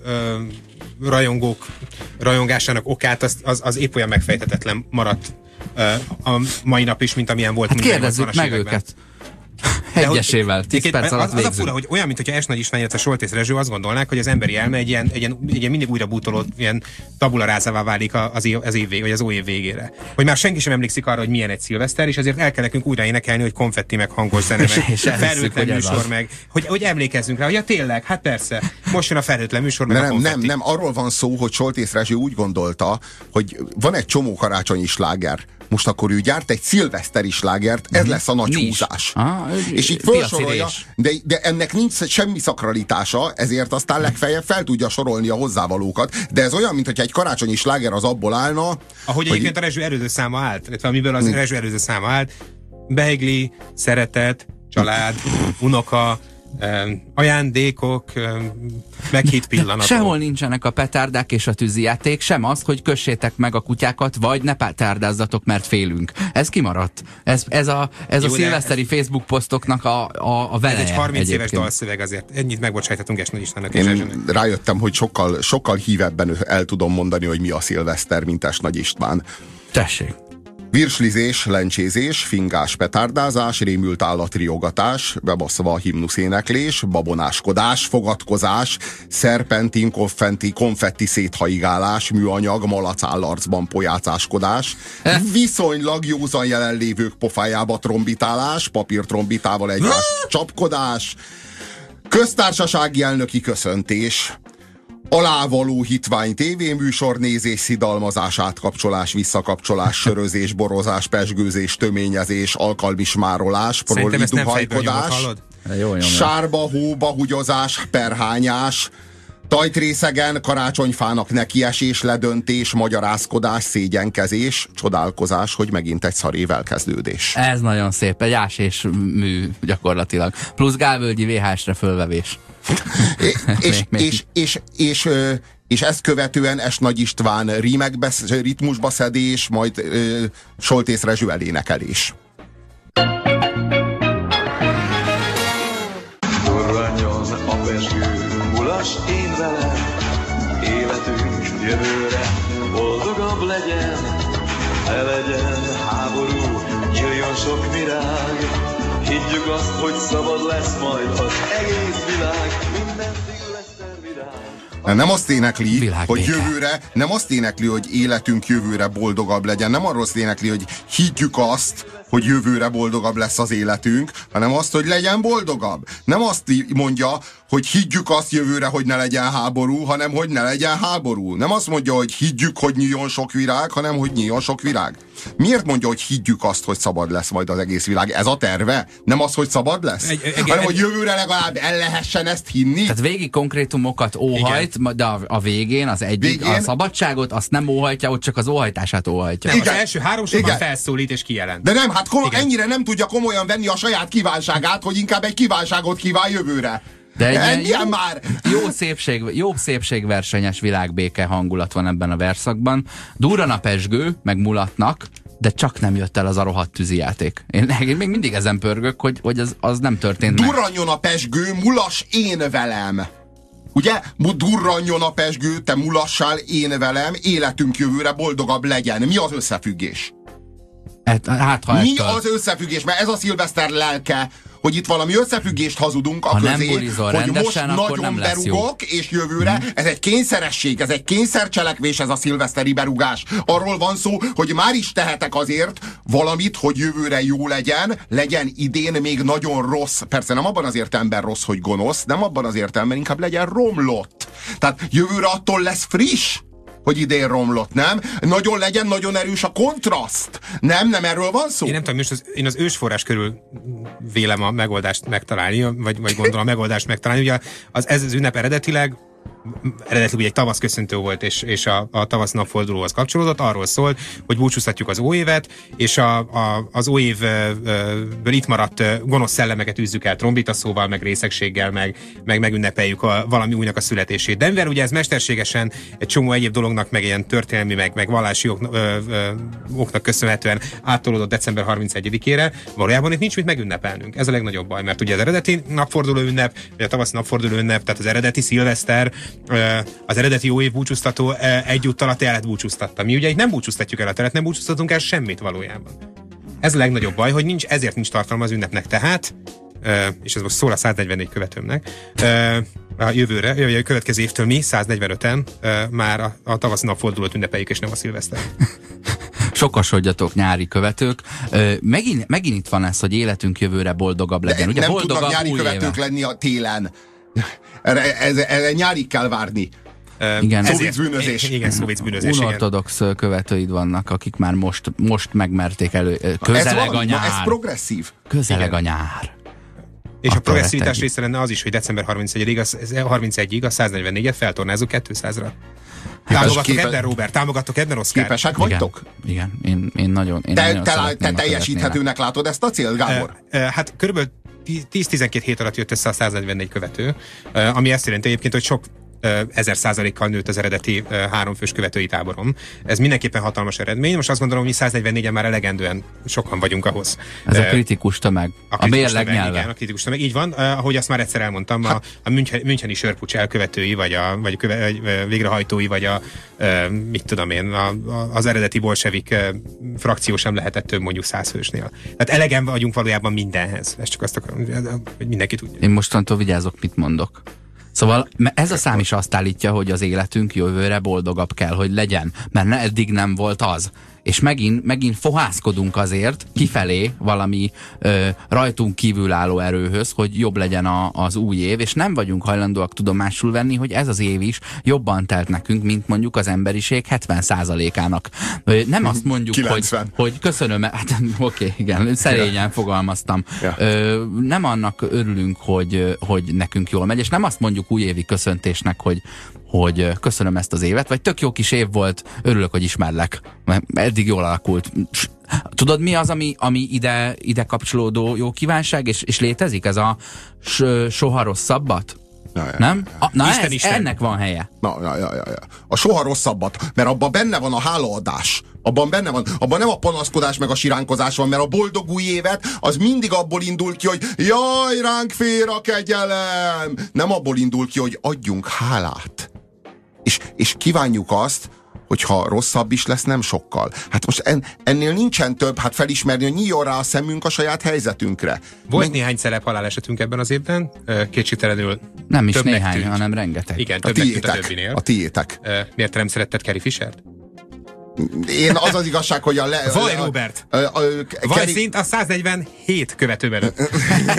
rajongásának okát az épp olyan megfejthetetlen maradt a mai nap is, mint amilyen volt. Hát kérdezzük meg őket. Egyesével, 10 perc alatt végzünk. Az a fura, hogy olyan, mint hogyha S. Nagy István, illetve Soltész Rezső azt gondolnák, hogy az emberi elme egy ilyen mindig újra bútolód, ilyen tabula rázává válik az év végére. Hogy már senki sem emlékszik arra, hogy milyen egy szilveszter, és ezért el kell nekünk újra énekelni, hogy konfetti, meg hangos zene, meg felhőtlen műsor, meg hogy emlékezzünk rá, hogy ja tényleg, hát persze, most jön a felhőtlen műsor, meg a konfetti. Nem, arról van szó, hogy Soltész Rezső úgy gondolta, hogy van egy csomó karácsonyi sláger. Most akkor ő gyárt egy szilveszteri slágert, ez lesz a nagy húzás. És így felsorolja, de ennek nincs semmi szakralitása, ezért aztán legfeljebb fel tudja sorolni a hozzávalókat. De ez olyan, mintha egy karácsonyi sláger az abból állna. Ahogy egyébként a Rezső előző száma állt, illetve amiből az Rezső előző száma állt, beigli, szeretet, család, unoka, ajándékok, meghitt pillanatok. Sehol nincsenek a petárdák és a tűzijáték, sem az, hogy kössétek meg a kutyákat, vagy ne petárdázzatok, mert félünk. Ez kimaradt. Ez a szilveszteri Facebook posztoknak a veleje. Ez egy 30 éves dalszöveg, azért ennyit megbocsájthatunk S. Nagy Istvánnak. Én rájöttem, hogy sokkal hívebben el tudom mondani, hogy mi a szilveszter, mint S. Nagy István. Tessék. Virslizés, lencsézés, fingás, petárdázás, rémült állatriogatás, bebaszva a himnuszéneklés, babonáskodás, fogadkozás, szerpentin, konfetti széthaigálás, műanyag, malacállarcban pojácáskodás, viszonylag józan jelenlévők pofájába trombitálás, papírtrombitával egymást csapkodás, köztársasági elnöki köszöntés, alávaló hitvány tévéműsor nézés, szidalmazás, átkapcsolás, visszakapcsolás, sörözés, borozás, pezsgőzés, töményezés, alkalmi smárolás, proli duhajkodás, sárba, hóba, húgyozás, perhányás, tajtrészegen, karácsonyfának nekiesés, ledöntés, magyarázkodás, szégyenkezés, csodálkozás, hogy megint egy szarével kezdődés. Ez nagyon szép, egy ás és mű gyakorlatilag. Plusz gálvölgyi VHS-re fölvevés. És ezt követően Es Nagy István ritmusba szedés, majd Soltész Rezső elénekelés. Durranjon a pezsgő, mulas én velem, életünk jövőre boldogabb legyen, ne legyen háború, nyíljon sok virág, higgyük azt, hogy szabad lesz majd az egész világ, minden szilveszter virág. Nem azt énekli, hogy Világbéke. jövőre, nem azt énekli, hogy életünk jövőre boldogabb legyen, nem arról énekli, hogy higgyük azt, hogy jövőre boldogabb lesz az életünk, hanem azt, hogy legyen boldogabb. Nem azt mondja, hogy higgyük azt jövőre, hogy ne legyen háború, hanem hogy ne legyen háború. Nem azt mondja, hogy higgyük, hogy nyíljon sok virág, hanem hogy nyíljon sok virág. Miért mondja, hogy higgyük azt, hogy szabad lesz majd az egész világ? Ez a terve? Nem az, hogy szabad lesz? Hanem, hogy jövőre legalább el lehessen ezt hinni? Tehát végig konkrétumokat óhajt, de a végén, az egyik, a szabadságot, azt nem óhajtja, ott csak az óhajtását óhajtja. Nem, az első három sorban felszólít és kijelent. De nem, hát ennyire nem tudja komolyan venni a saját kívánságát, hogy inkább egy kívánságot kíván jövőre. De egy ilyen már... jó szépségversenyes világbéke hangulat van ebben a verszakban. Durran a pezsgő, meg mulatnak, de csak nem jött el az a rohadt tűzijáték. Én még mindig ezen pörgök, hogy az nem történt meg. Durranjon a pezsgő, mulas én velem. Ugye? Durranjon a pezsgő, te mulassál én velem, életünk jövőre boldogabb legyen. Mi az összefüggés? Mi az összefüggés? Mert ez a szilveszter lelke, hogy itt valami összefüggést hazudunk a közé, hogy most nagyon berugok, és jövőre ez egy kényszeresség, ez egy kényszercselekvés, ez a szilveszteri berugás. Arról van szó, hogy már is tehetek azért valamit, hogy jövőre jó legyen idén még nagyon rossz. Persze nem abban az értelemben rossz, hogy gonosz, nem abban az értelemben, inkább legyen romlott. Tehát jövőre attól lesz friss, hogy idén romlott, nem? Nagyon erős a kontraszt. Nem erről van szó? Én nem tudom, most én az ősforrás körül vélem a megoldást megtalálni, vagy gondolom a megoldást megtalálni. Ugye ez az ünnep eredetileg ugye egy tavaszköszöntő volt, és a tavasz napfordulóhoz kapcsolódott, arról szólt, hogy búcsúztatjuk az óévet, és az óévből itt maradt gonosz szellemeket űzzük el trombitaszóval, meg részegséggel, meg megünnepeljük valami újnak a születését. De mivel ugye ez mesterségesen egy csomó egyéb dolognak, meg ilyen történelmi, meg vallási oknak köszönhetően áttolódott december 31-ére, valójában itt nincs mit megünnepelnünk. Ez a legnagyobb baj, mert ugye az eredeti napforduló ünnep, vagy a tavaszi napforduló ünnep, tehát az eredeti szilveszter, az eredeti jó év búcsúztató egyúttal a telet búcsúztatta. Mi ugye itt nem búcsúztatjuk el a telet, nem búcsúztatunk el semmit valójában. Ez a legnagyobb baj, hogy ezért nincs tartalma az ünnepnek. Tehát, és ez most szól a 144 követőmnek, a jövőre, a következő évtől mi 145-en már a tavaszi napfordulót ünnepeljük, és nem a szilveszter. Sokasodjatok, nyári követők. Megint itt van ez, hogy életünk jövőre boldogabb legyen. Ugye nem boldogabb tudnak nyári követők lenni a télen. Erre nyárig kell várni. Igen, Szovjet bűnözés. Igen, szovjet bűnözés. Unortodox követőid vannak, akik már most megmerték közeleg a nyár. Ez progresszív. Közeleg a nyár. És a progresszivitás része lenne az is, hogy december 31-ig a 144-et feltornázzuk 200-ra. Támogatok ebben, Robert? Támogatok ebben, Oszkár? Képesek vagytok? Igen. Én nagyon Te teljesíthetőnek látod ezt a célt, Gábor? Hát körülbelül 10-12 hét alatt jött össze a 144 követő, ami azt jelenti egyébként, hogy sok 1000%-kal nőtt az eredeti 3 fős követői táborom. Ez mindenképpen hatalmas eredmény. Most azt gondolom, hogy 144-en már elegendően sokan vagyunk ahhoz. Ez a kritikus tömeg. A mérleg nyelve. Igen, a kritikus tömeg. Így van, ahogy azt már egyszer elmondtam, a Müncheni sörpucs elkövetői, vagy végrehajtói, vagy mit tudom én, az eredeti bolsevik frakció sem lehetett több mondjuk 100 fősnél. Tehát elegen vagyunk valójában mindenhez. Ezt csak azt akarom, hogy mindenki tudja. Én mostantól vigyázok, mit mondok. Szóval ez a szám is azt állítja, hogy az életünk jövőre boldogabb kell, hogy legyen, mert eddig nem volt az. És megint fohászkodunk azért kifelé valami rajtunk kívülálló erőhöz, hogy jobb legyen az új év, és nem vagyunk hajlandóak tudomásul venni, hogy ez az év is jobban telt nekünk, mint mondjuk az emberiség 70%-ának. Nem azt mondjuk, hogy köszönöm, hát oké, igen, szerényen fogalmaztam. Ja. Nem annak örülünk, hogy nekünk jól megy, és nem azt mondjuk újévi köszöntésnek, hogy köszönöm ezt az évet, vagy tök jó kis év volt, örülök, hogy ismerlek. Eddig jól alakult. Tudod, mi az, ami ide kapcsolódó jó kívánság, és létezik? Ez a soha rosszabbat? Nem? Isten. Ennek van helye. A soha rosszabbat, mert abban benne van a hálaadás. Abban benne van, abban nem a panaszkodás meg a siránkozás van, mert a boldog új évet az mindig abból indul ki, hogy jaj, ránk fér a kegyelem. Nem abból indul ki, hogy adjunk hálát. És kívánjuk azt, hogyha rosszabb is lesz, nem sokkal. Hát most ennél nincsen több, hát felismerni, hogy nyíljon rá a szemünk a saját helyzetünkre. Volt néhány celeb halálesetünk ebben az évben, kétségtelenül nem is néhány, hanem rengeteg. Igen, többnek tűnt a többinél. A tiétek. Miért nem szeretted Carrie Fishert? Én az igazság, hogy Vaj, Robert! Vaj szint a 147 követő előtt.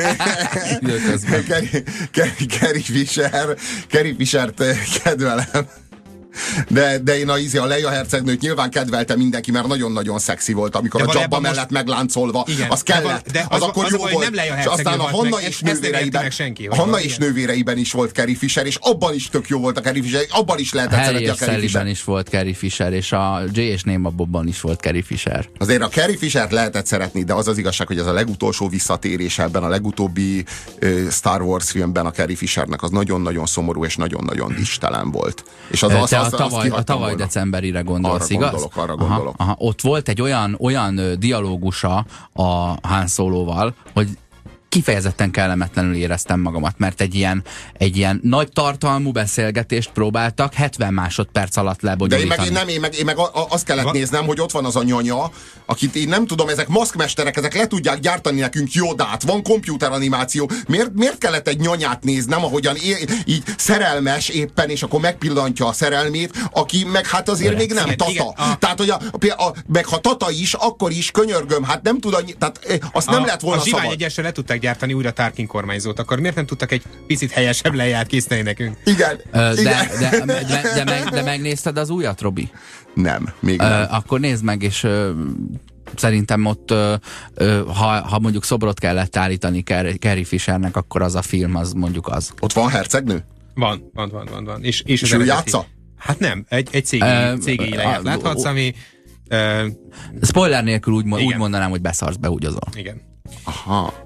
Carrie Fishert kedvelem. De én a Leia hercegnőt nyilván kedvelte mindenki, mert nagyon-nagyon szexi volt, amikor a Jabba mellett megláncolva. Igen, az kellett. De az akkor jó volt. És aztán a Hanna és nővéreiben is volt Carrie Fisher, és abban is tök jó volt a Carrie Fisher, abban is lehetett szeretni a Carrie Fisher. is volt Carrie Fisher, és a J és Néma Bobban is volt Carrie Fisher. Azért a Carrie Fishert lehetett szeretni, de az az igazság, hogy ez a legutolsó visszatérés ebben a legutóbbi Star Wars filmben a Carrie Fishernek az nagyon-nagyon szomorú és nagyon-nagyon istelen volt. És a tavaly decemberire gondolsz, igaz? Arra gondolok. Aha. Ott volt egy olyan dialógusa a Han Soloval, hogy kifejezetten kellemetlenül éreztem magamat, mert egy ilyen nagy tartalmú beszélgetést próbáltak 70 másodperc alatt lebonyolítani. De én meg azt kellett néznem, hogy ott van az a nyanya, akit én nem tudom, ezek maszkmesterek, ezek le tudják gyártani nekünk Jodát, van komputeranimáció. Miért kellett egy nyanyát néznem, ahogyan így szerelmes éppen, és akkor megpillantja a szerelmét, aki meg hát azért még nem tata. Igen. Tehát, hogy meg ha tata is, akkor is könyörgöm, hát nem tud tehát azt nem lett volna szabad. A Zsivány egyesre le tudták gyártani újra Tarkin kormányzót, akkor miért nem tudtak egy picit helyesebb lejárt készíteni nekünk? Igen. De megnézted az újat, Robi? Nem, még nem. Akkor nézd meg, és szerintem ott, ha mondjuk szobrot kellett állítani Carrie Fishernek, akkor az a film, az mondjuk az. Ott van hercegnő? Van. És ő játsza? Hát nem, egy cégi lejárt láthatsz, ami... Spoiler nélkül úgy mondanám, hogy beszarsz be, úgy azon. Igen. Aha.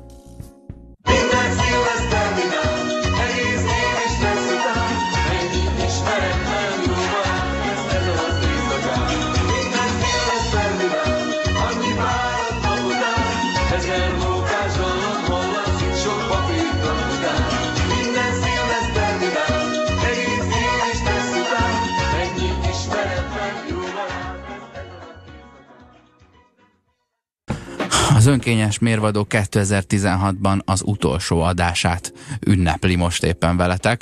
Az önkényes mérvadó 2016-ban az utolsó adását ünnepli most éppen veletek.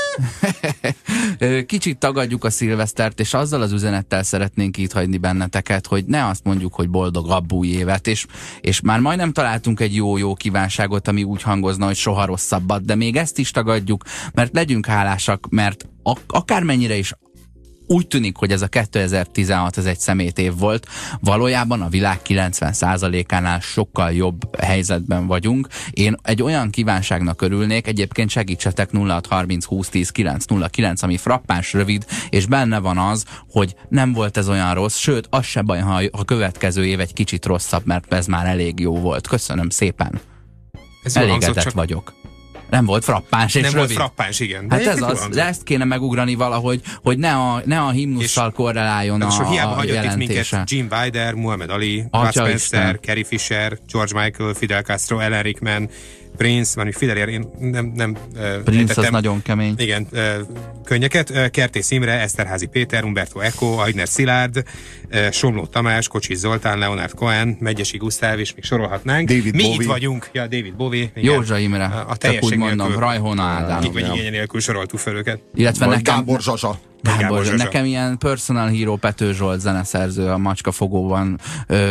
Kicsit tagadjuk a szilvesztert, és azzal az üzenettel szeretnénk itt hagyni benneteket, hogy ne azt mondjuk, hogy boldogabb új évet, és már majdnem találtunk egy jó kívánságot, ami úgy hangozna, hogy soha rosszabbat, de még ezt is tagadjuk, mert legyünk hálásak, mert akármennyire is úgy tűnik, hogy ez a 2016 ez egy szemétév volt. Valójában a világ 90%-ánál sokkal jobb helyzetben vagyunk. Én egy olyan kívánságnak örülnék, egyébként segítsetek 0630 2010 909, ami frappáns rövid, és benne van az, hogy nem volt ez olyan rossz, sőt, az se baj, ha a következő év egy kicsit rosszabb, mert ez már elég jó volt. Köszönöm szépen. Elégedett vagyok. Nem volt frappáns és Nem rövid. volt frappáns, igen. Hát ez az, de ezt kéne megugrani valahogy, hogy ne a himnusszal korreláljon a hiába hagyott itt jelentése. minket Jim Wilder, Muhammad Ali, Bud Atya Spencer, Isten. Carrie Fisher, George Michael, Fidel Castro, Alan Rickman, Prince, van, Fidel, én nem Prince az ejtettem. nagyon kemény. Igen, könnyeket. Kertész Imre, Eszterházy Péter, Umberto Eco, Aigner Szilárd, Somló Tamás, Kocsis Zoltán, Leonard Cohen, Megyesi Gusztáv, és még sorolhatnánk. David Mi Bowie. itt vagyunk. Ja, David Bowie. Igen. Józsa Imre, A csak úgy teljesség mondom, nélkül. Rajhona Ádám. Vagy igénye nélkül soroltuk fel őket. Illetve Vagy nekem... Gábor Zsazsa. Gábor Zsazsa. Nekem ilyen personal hero Pető Zsolt zeneszerző a Macskafogóban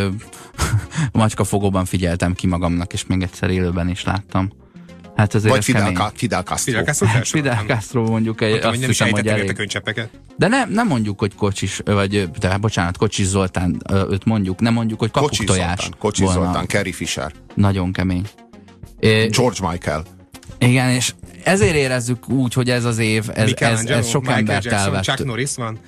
Macskafogóban figyeltem ki magamnak, és még egyszer élőben is láttam. Hát azért Vagy ez Fidel kemény. Castro. Fidel Castro Fidel Castro mondjuk egy, Mondtam, azt hogy nem is hiszem, hogy ejtettem elég. a könycseppeket. De nem mondjuk, hogy Kocsis, vagy bocsánat, Kocsis Zoltán, őt mondjuk, nem mondjuk, hogy Kocsis kakuktojás. Zoltán, Zoltán, Carrie Fisher, Nagyon kemény. George Michael. Igen, és ezért érezzük úgy, hogy ez az év, Michelangelo, ez sok Michael embert Jackson, elvett. Chuck Norris van.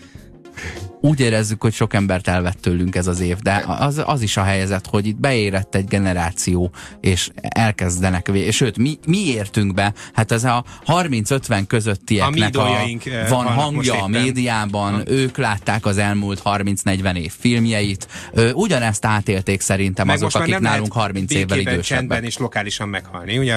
Úgy érezzük, hogy sok embert elvett tőlünk ez az év, de az is a helyzet, hogy itt beérett egy generáció, és elkezdenek, és sőt, mi értünk be, hát ez a 30-50 közöttieknek idoljaink, van vannak most hangja a éppen. médiában, ők látták az elmúlt 30-40 év filmjeit, ugyanezt átélték szerintem Meg azok, most már akik nem nálunk lehet 30 évvel békében, csendben idősebbek. és lokálisan meghalni. Ugye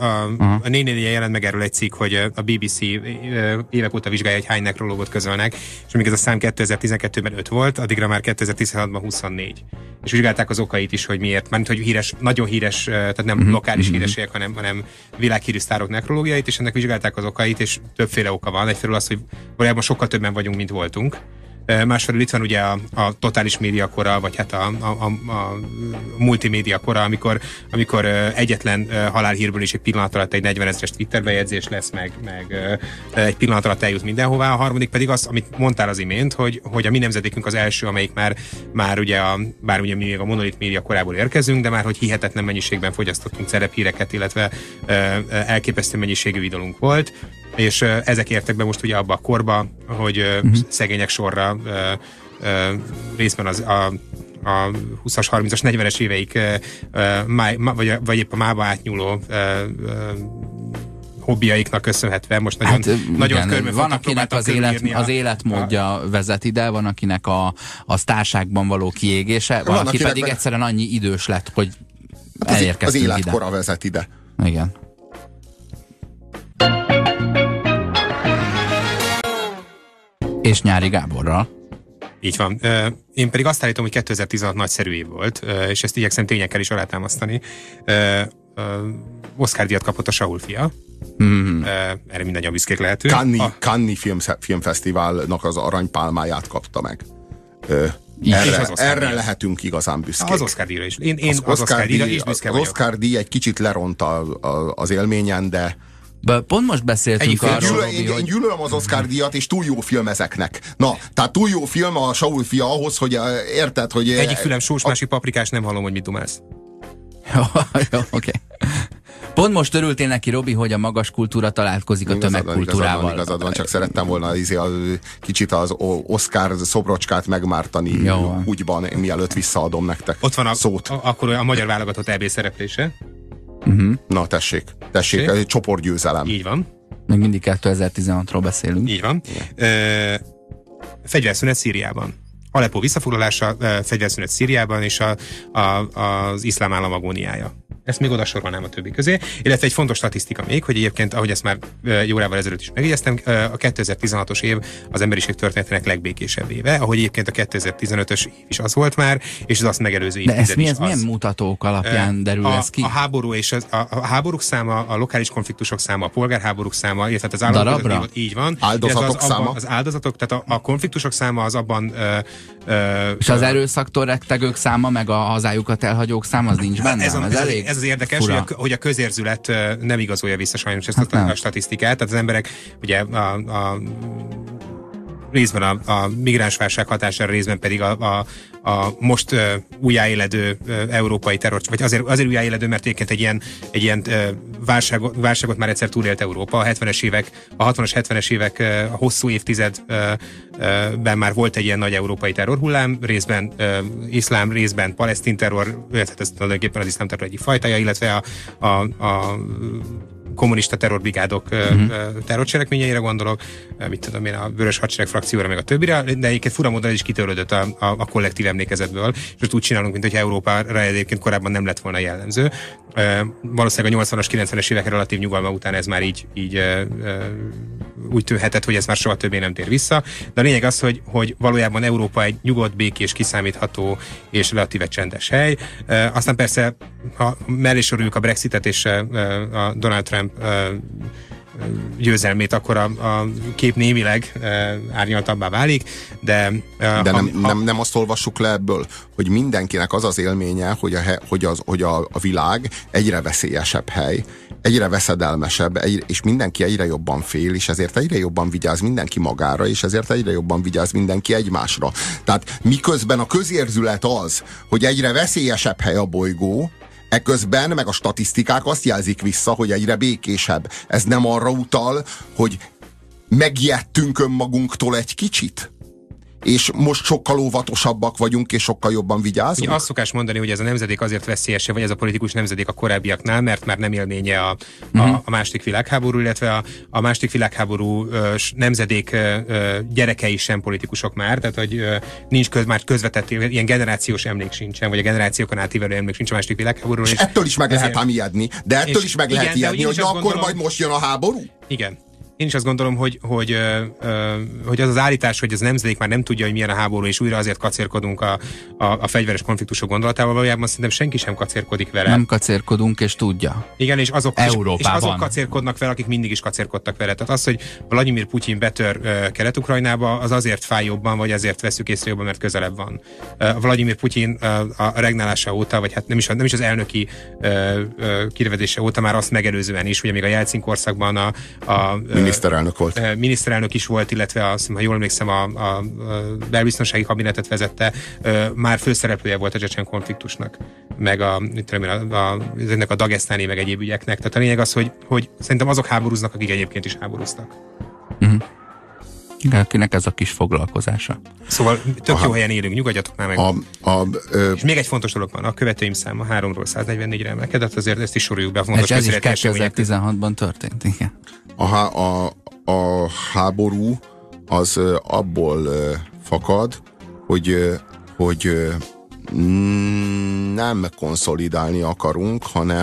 a Nénénél jelent meg erről egy cikk, hogy a BBC évek óta vizsgálja, hogy hány nekrológot közölnek, és amíg ez a szám 2012-ben 5 volt, addigra már 2016-ban 24. És vizsgálták az okait is, hogy miért, mert hogy híres, nagyon híres, tehát nem lokális hírességek, hanem világhírű sztárok nekrológiait, és ennek vizsgálták az okait, és többféle oka van. Egyfelől az, hogy valójában sokkal többen vagyunk, mint voltunk. Másfelől itt van ugye a totális médiakora, vagy hát a multimédia kora, amikor egyetlen halálhírből is egy pillanat alatt egy 40 000-es Twitter bejegyzés lesz, meg egy pillanat alatt eljut mindenhová. A harmadik pedig az, amit mondtál az imént, hogy a mi nemzedékünk az első, amelyik már ugye bár ugye mi még a monolit média korából érkezünk, de már hogy hihetetlen mennyiségben fogyasztottunk szerephíreket, illetve elképesztő mennyiségű idolunk volt. És ezek értek be most ugye abba a korba, hogy szegények sorra részben a 20-as, 30-as, 40-es éveik vagy épp a mába átnyúló hobbiaiknak köszönhetve most nagyon körbe van, akinek az életmódja vezet ide, van, akinek a sztárságban való kiégése, van, aki pedig egyszerűen annyi idős lett, hogy elérkeztünk ide. Az életkora vezet ide. Igen. És Nyári Gáborral. Így van. Én pedig azt állítom, hogy 2016 nagyszerű év volt, és ezt igyekszem tényekkel is alátámasztani. Oscar-díjat kapott a Saul fia. Erre mindannyian büszkék lehetünk. Cannes Filmfesztiválnak az aranypálmáját kapta meg. Erre lehetünk igazán büszkék. Az Oscar-díjra is. Én az Oscar-díjra is büszke vagyok. Az Oscar-díj egy kicsit leront az élményen, de pont most beszéltünk arról, én gyűlölöm az Oscar-díjat, és túl jó film ezeknek. Na, tehát túl jó film a Saul fia ahhoz, hogy érted, hogy... Egyik fülem sós, másik paprikás, nem hallom, hogy mit dumálsz. Jó, oké. Pont most örültél neki, Robi, hogy a magas kultúra találkozik a tömegkultúrával. Igazad van, csak szerettem volna kicsit az Oscar szobrocskát megmártani úgyban, mielőtt visszaadom nektek. Ott van szót. Akkor a magyar válogatott EB szereplése. Na, tessék, egy csoportgyőzelem. Így van. Még mindig 2016-ról beszélünk. Így van. Fegyverszünet Szíriában. Aleppo visszafoglalása, fegyverszünet Szíriában, és az iszlám állam agóniája. Ezt még oda sorolnám a többi közé. Illetve egy fontos statisztika még, hogy egyébként, ahogy ezt már jó órával ezelőtt is megjegyeztem, a 2016-os év az emberiség történetének legbékésebb éve, ahogy egyébként a 2015-ös év is az volt már, és az azt megelőző évtized is az. Milyen mutatók alapján derül ez ki? A háború és a háborúk száma, a lokális konfliktusok száma, a polgárháborúk száma, illetve az darabra? Így van. Áldozatok száma? Az áldozatok, tehát a konfliktusok száma az abban... és az erőszaktól rettegők száma, meg a hazájukat elhagyók száma, az nincs benne? Ez az érdekes, hogy a közérzület nem igazolja vissza sajnos ezt a statisztikát. Tehát az emberek ugye részben a migránsválság hatására, részben pedig a most újjáéledő európai terror, vagy azért újjáéledő, mert egyébként egy ilyen válságot már egyszer túlélt Európa. A 60-as, 70-es évek, a hosszú évtizedben már volt egy ilyen nagy európai terrorhullám, részben iszlám, részben palesztin terror, ez tulajdonképpen az iszlám terror egyik fajtája, illetve a kommunista terrorbrigádok terrorcselekményeire gondolok, mit tudom én, a Vörös Hadsereg frakcióra, meg a többire, de egyébként fura módon is kitörődött a kollektív emlékezetből, és úgy csinálunk, mint hogy Európára egyébként korábban nem lett volna jellemző. Valószínűleg a 80-as, 90-es évek relatív nyugalma után ez már így úgy tűnhetett, hogy ez már soha többé nem tér vissza. De a lényeg az, hogy valójában Európa egy nyugodt, békés, kiszámítható és relatíve csendes hely. Aztán persze, ha mellé soroljuk a Brexitet és a Donald Trump győzelmét, akkor a kép némileg árnyaltabbá válik, de nem azt olvassuk le ebből, hogy mindenkinek az az élménye, hogy a világ egyre veszélyesebb hely, egyre veszedelmesebb, és mindenki egyre jobban fél, és ezért egyre jobban vigyáz mindenki magára, és ezért egyre jobban vigyáz mindenki egymásra. Tehát miközben a közérzület az, hogy egyre veszélyesebb hely a bolygó, eközben meg a statisztikák azt jelzik vissza, hogy egyre békésebb. Ez nem arra utal, hogy megijedtünk önmagunktól egy kicsit? És most sokkal óvatosabbak vagyunk, és sokkal jobban vigyázunk? Ugye azt szokás mondani, hogy ez a nemzedék azért veszélyesebb, vagy ez a politikus nemzedék a korábbiaknál, mert már nem élménye a második világháború, illetve a második világháború nemzedék gyerekei sem politikusok már, tehát hogy nincs már közvetett, ilyen generációs emlék sincsen, vagy a generációkon átívelő emlék sincs a második világháborúról. És ettől is meg lehet ám ijedni, de ettől is meg lehet ijedni, hogy akkor gondolom, majd most jön a háború? Igen. Én is azt gondolom, hogy az az állítás, hogy az nemzedék már nem tudja, hogy milyen a háború, és újra azért kacérkodunk a fegyveres konfliktusok gondolatával, valójában szerintem senki sem kacérkodik vele. Nem kacérkodunk, és tudja. Igen, és azok kacérkodnak vele, akik mindig is kacérkodtak vele. Tehát az, hogy Vladimir Putyin betör Kelet-Ukrajnába, az azért fáj jobban, vagy azért veszük észre jobban, mert közelebb van. Vladimir Putyin a regnálása óta, vagy hát nem is az elnöki kinevezése óta, már azt megelőzően is, ugye még a Jelcin korszakban a miniszterelnök volt. Miniszterelnök is volt, illetve azt, ha jól emlékszem, a belbiztonsági kabinetet vezette, már főszereplője volt a csecsen konfliktusnak, meg ennek a dagesztáni, meg egyéb ügyeknek. Tehát a lényeg az, hogy szerintem azok háborúznak, akik egyébként is háborúztak. Uh-huh. Igen, akinek ez a kis foglalkozása. Szóval tök jó helyen élünk, nyugodjatok már meg. És még egy fontos dolog van, a követőim száma 3-ról 144-re emelkedett, azért ezt is soroljuk be. Ez is 2016-ban történt, igen. A háború az abból fakad, hogy nem konszolidálni akarunk,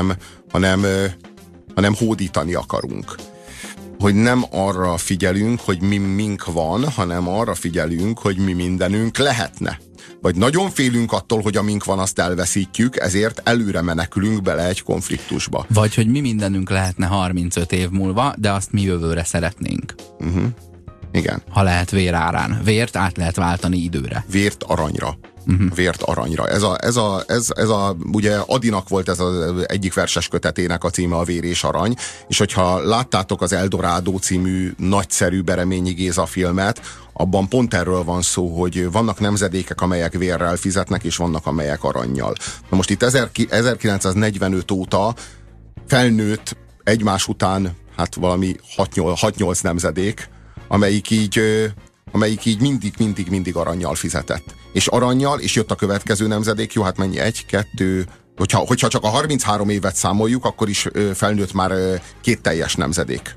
hanem hódítani akarunk. Hogy nem arra figyelünk, hogy mink van, hanem arra figyelünk, hogy mi mindenünk lehetne. Vagy nagyon félünk attól, hogy amink van, azt elveszítjük, ezért előre menekülünk bele egy konfliktusba. Vagy hogy mi mindenünk lehetne 35 év múlva, de azt mi jövőre szeretnénk. Uh-huh. Igen. Ha lehet vér árán. Vért át lehet váltani időre. Vért aranyra. Uh-huh. Vért aranyra. Ez ugye Adinak volt ez az egyik verses kötetének a címe, a Vér és Arany, és hogyha láttátok az Eldorado című nagyszerű Bereményi Géza filmet, abban pont erről van szó, hogy vannak nemzedékek, amelyek vérrel fizetnek, és vannak, amelyek arannyal. Na most itt 1945 óta felnőtt egymás után hát valami 6-8 nemzedék, amelyik így mindig arannyal fizetett. És arannyal, és jött a következő nemzedék, jó, hát mennyi? 1, 2, hogyha csak a 33 évet számoljuk, akkor is felnőtt már 2 teljes nemzedék.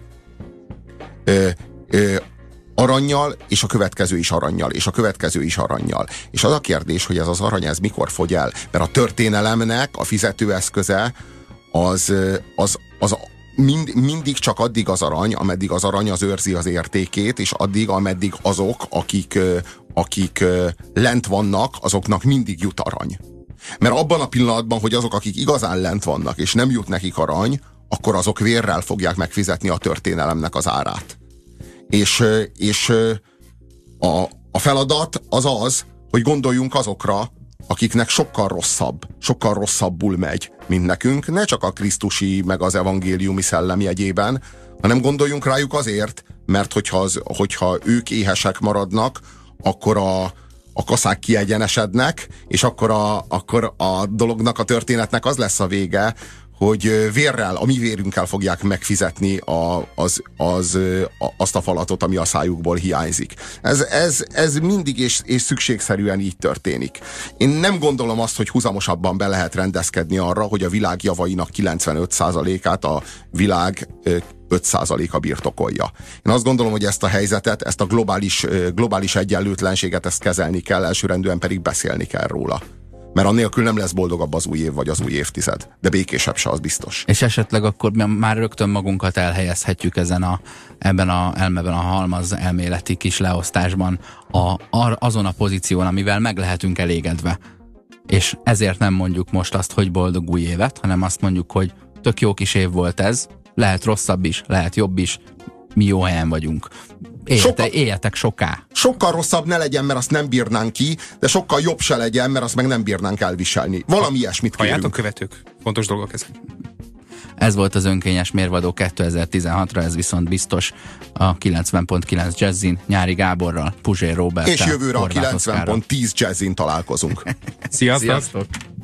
Arannyal, és a következő is arannyal, és a következő is arannyal. És az a kérdés, hogy ez az arany, ez mikor fogy el? Mert a történelemnek a fizetőeszköze az mindig csak addig az arany, ameddig az arany az őrzi az értékét, és addig, ameddig azok, akik lent vannak, azoknak mindig jut arany. Mert abban a pillanatban, hogy azok, akik igazán lent vannak, és nem jut nekik arany, akkor azok vérrel fogják megfizetni a történelemnek az árát. És a feladat az, hogy gondoljunk azokra, akiknek sokkal rosszabbul megy, mint nekünk, ne csak a krisztusi, meg az evangéliumi szellem jegyében, hanem gondoljunk rájuk azért, mert hogyha ők éhesek maradnak, akkor a kaszák kiegyenesednek, és akkor a dolognak, a történetnek az lesz a vége, vérrel, a mi vérünkkel fogják megfizetni azt a falatot, ami a szájukból hiányzik. Ez mindig és szükségszerűen így történik. Én nem gondolom azt, hogy húzamosabban be lehet rendezkedni arra, hogy a világ javainak 95%-át a világ 5%-a birtokolja. Én azt gondolom, hogy ezt a helyzetet, ezt a globális egyenlőtlenséget, ezt kezelni kell, elsőrendűen pedig beszélni kell róla. Mert annélkül nem lesz boldogabb az új év vagy az új évtized. De békésebb se, az biztos. És esetleg akkor már rögtön magunkat elhelyezhetjük ebben a halmaz elméleti kis leosztásban azon a pozíción, amivel meg lehetünk elégedve. És ezért nem mondjuk most azt, hogy boldog új évet, hanem azt mondjuk, hogy tök jó kis év volt ez, lehet rosszabb is, lehet jobb is, mi jó helyen vagyunk. Éljetek soká. Sokkal rosszabb ne legyen, mert azt nem bírnánk ki, de sokkal jobb se legyen, mert azt meg nem bírnánk elviselni. Valami ilyesmit kérünk. Halljátok, követők? Fontos dolgok ezek. Ez volt az önkényes mérvadó 2016-ra, ez viszont biztos a 90.9 Jazzin, Nyári Gáborral, Puzsér Róberttel. És jövőre a 90.10 Jazzin találkozunk. Sziasztok! Sziasztok!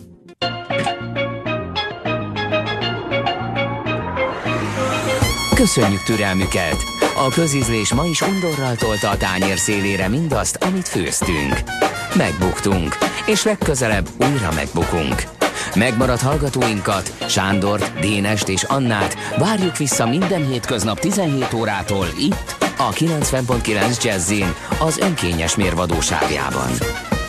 Köszönjük türelmüket! A közízlés ma is undorral tolta a tányér szélére mindazt, amit főztünk. Megbuktunk, és legközelebb újra megbukunk. Megmaradt hallgatóinkat, Sándort, Dénest és Annát várjuk vissza minden hétköznap 17 órától itt, a 90.9 Jazzin, az önkényes mérvadóságában.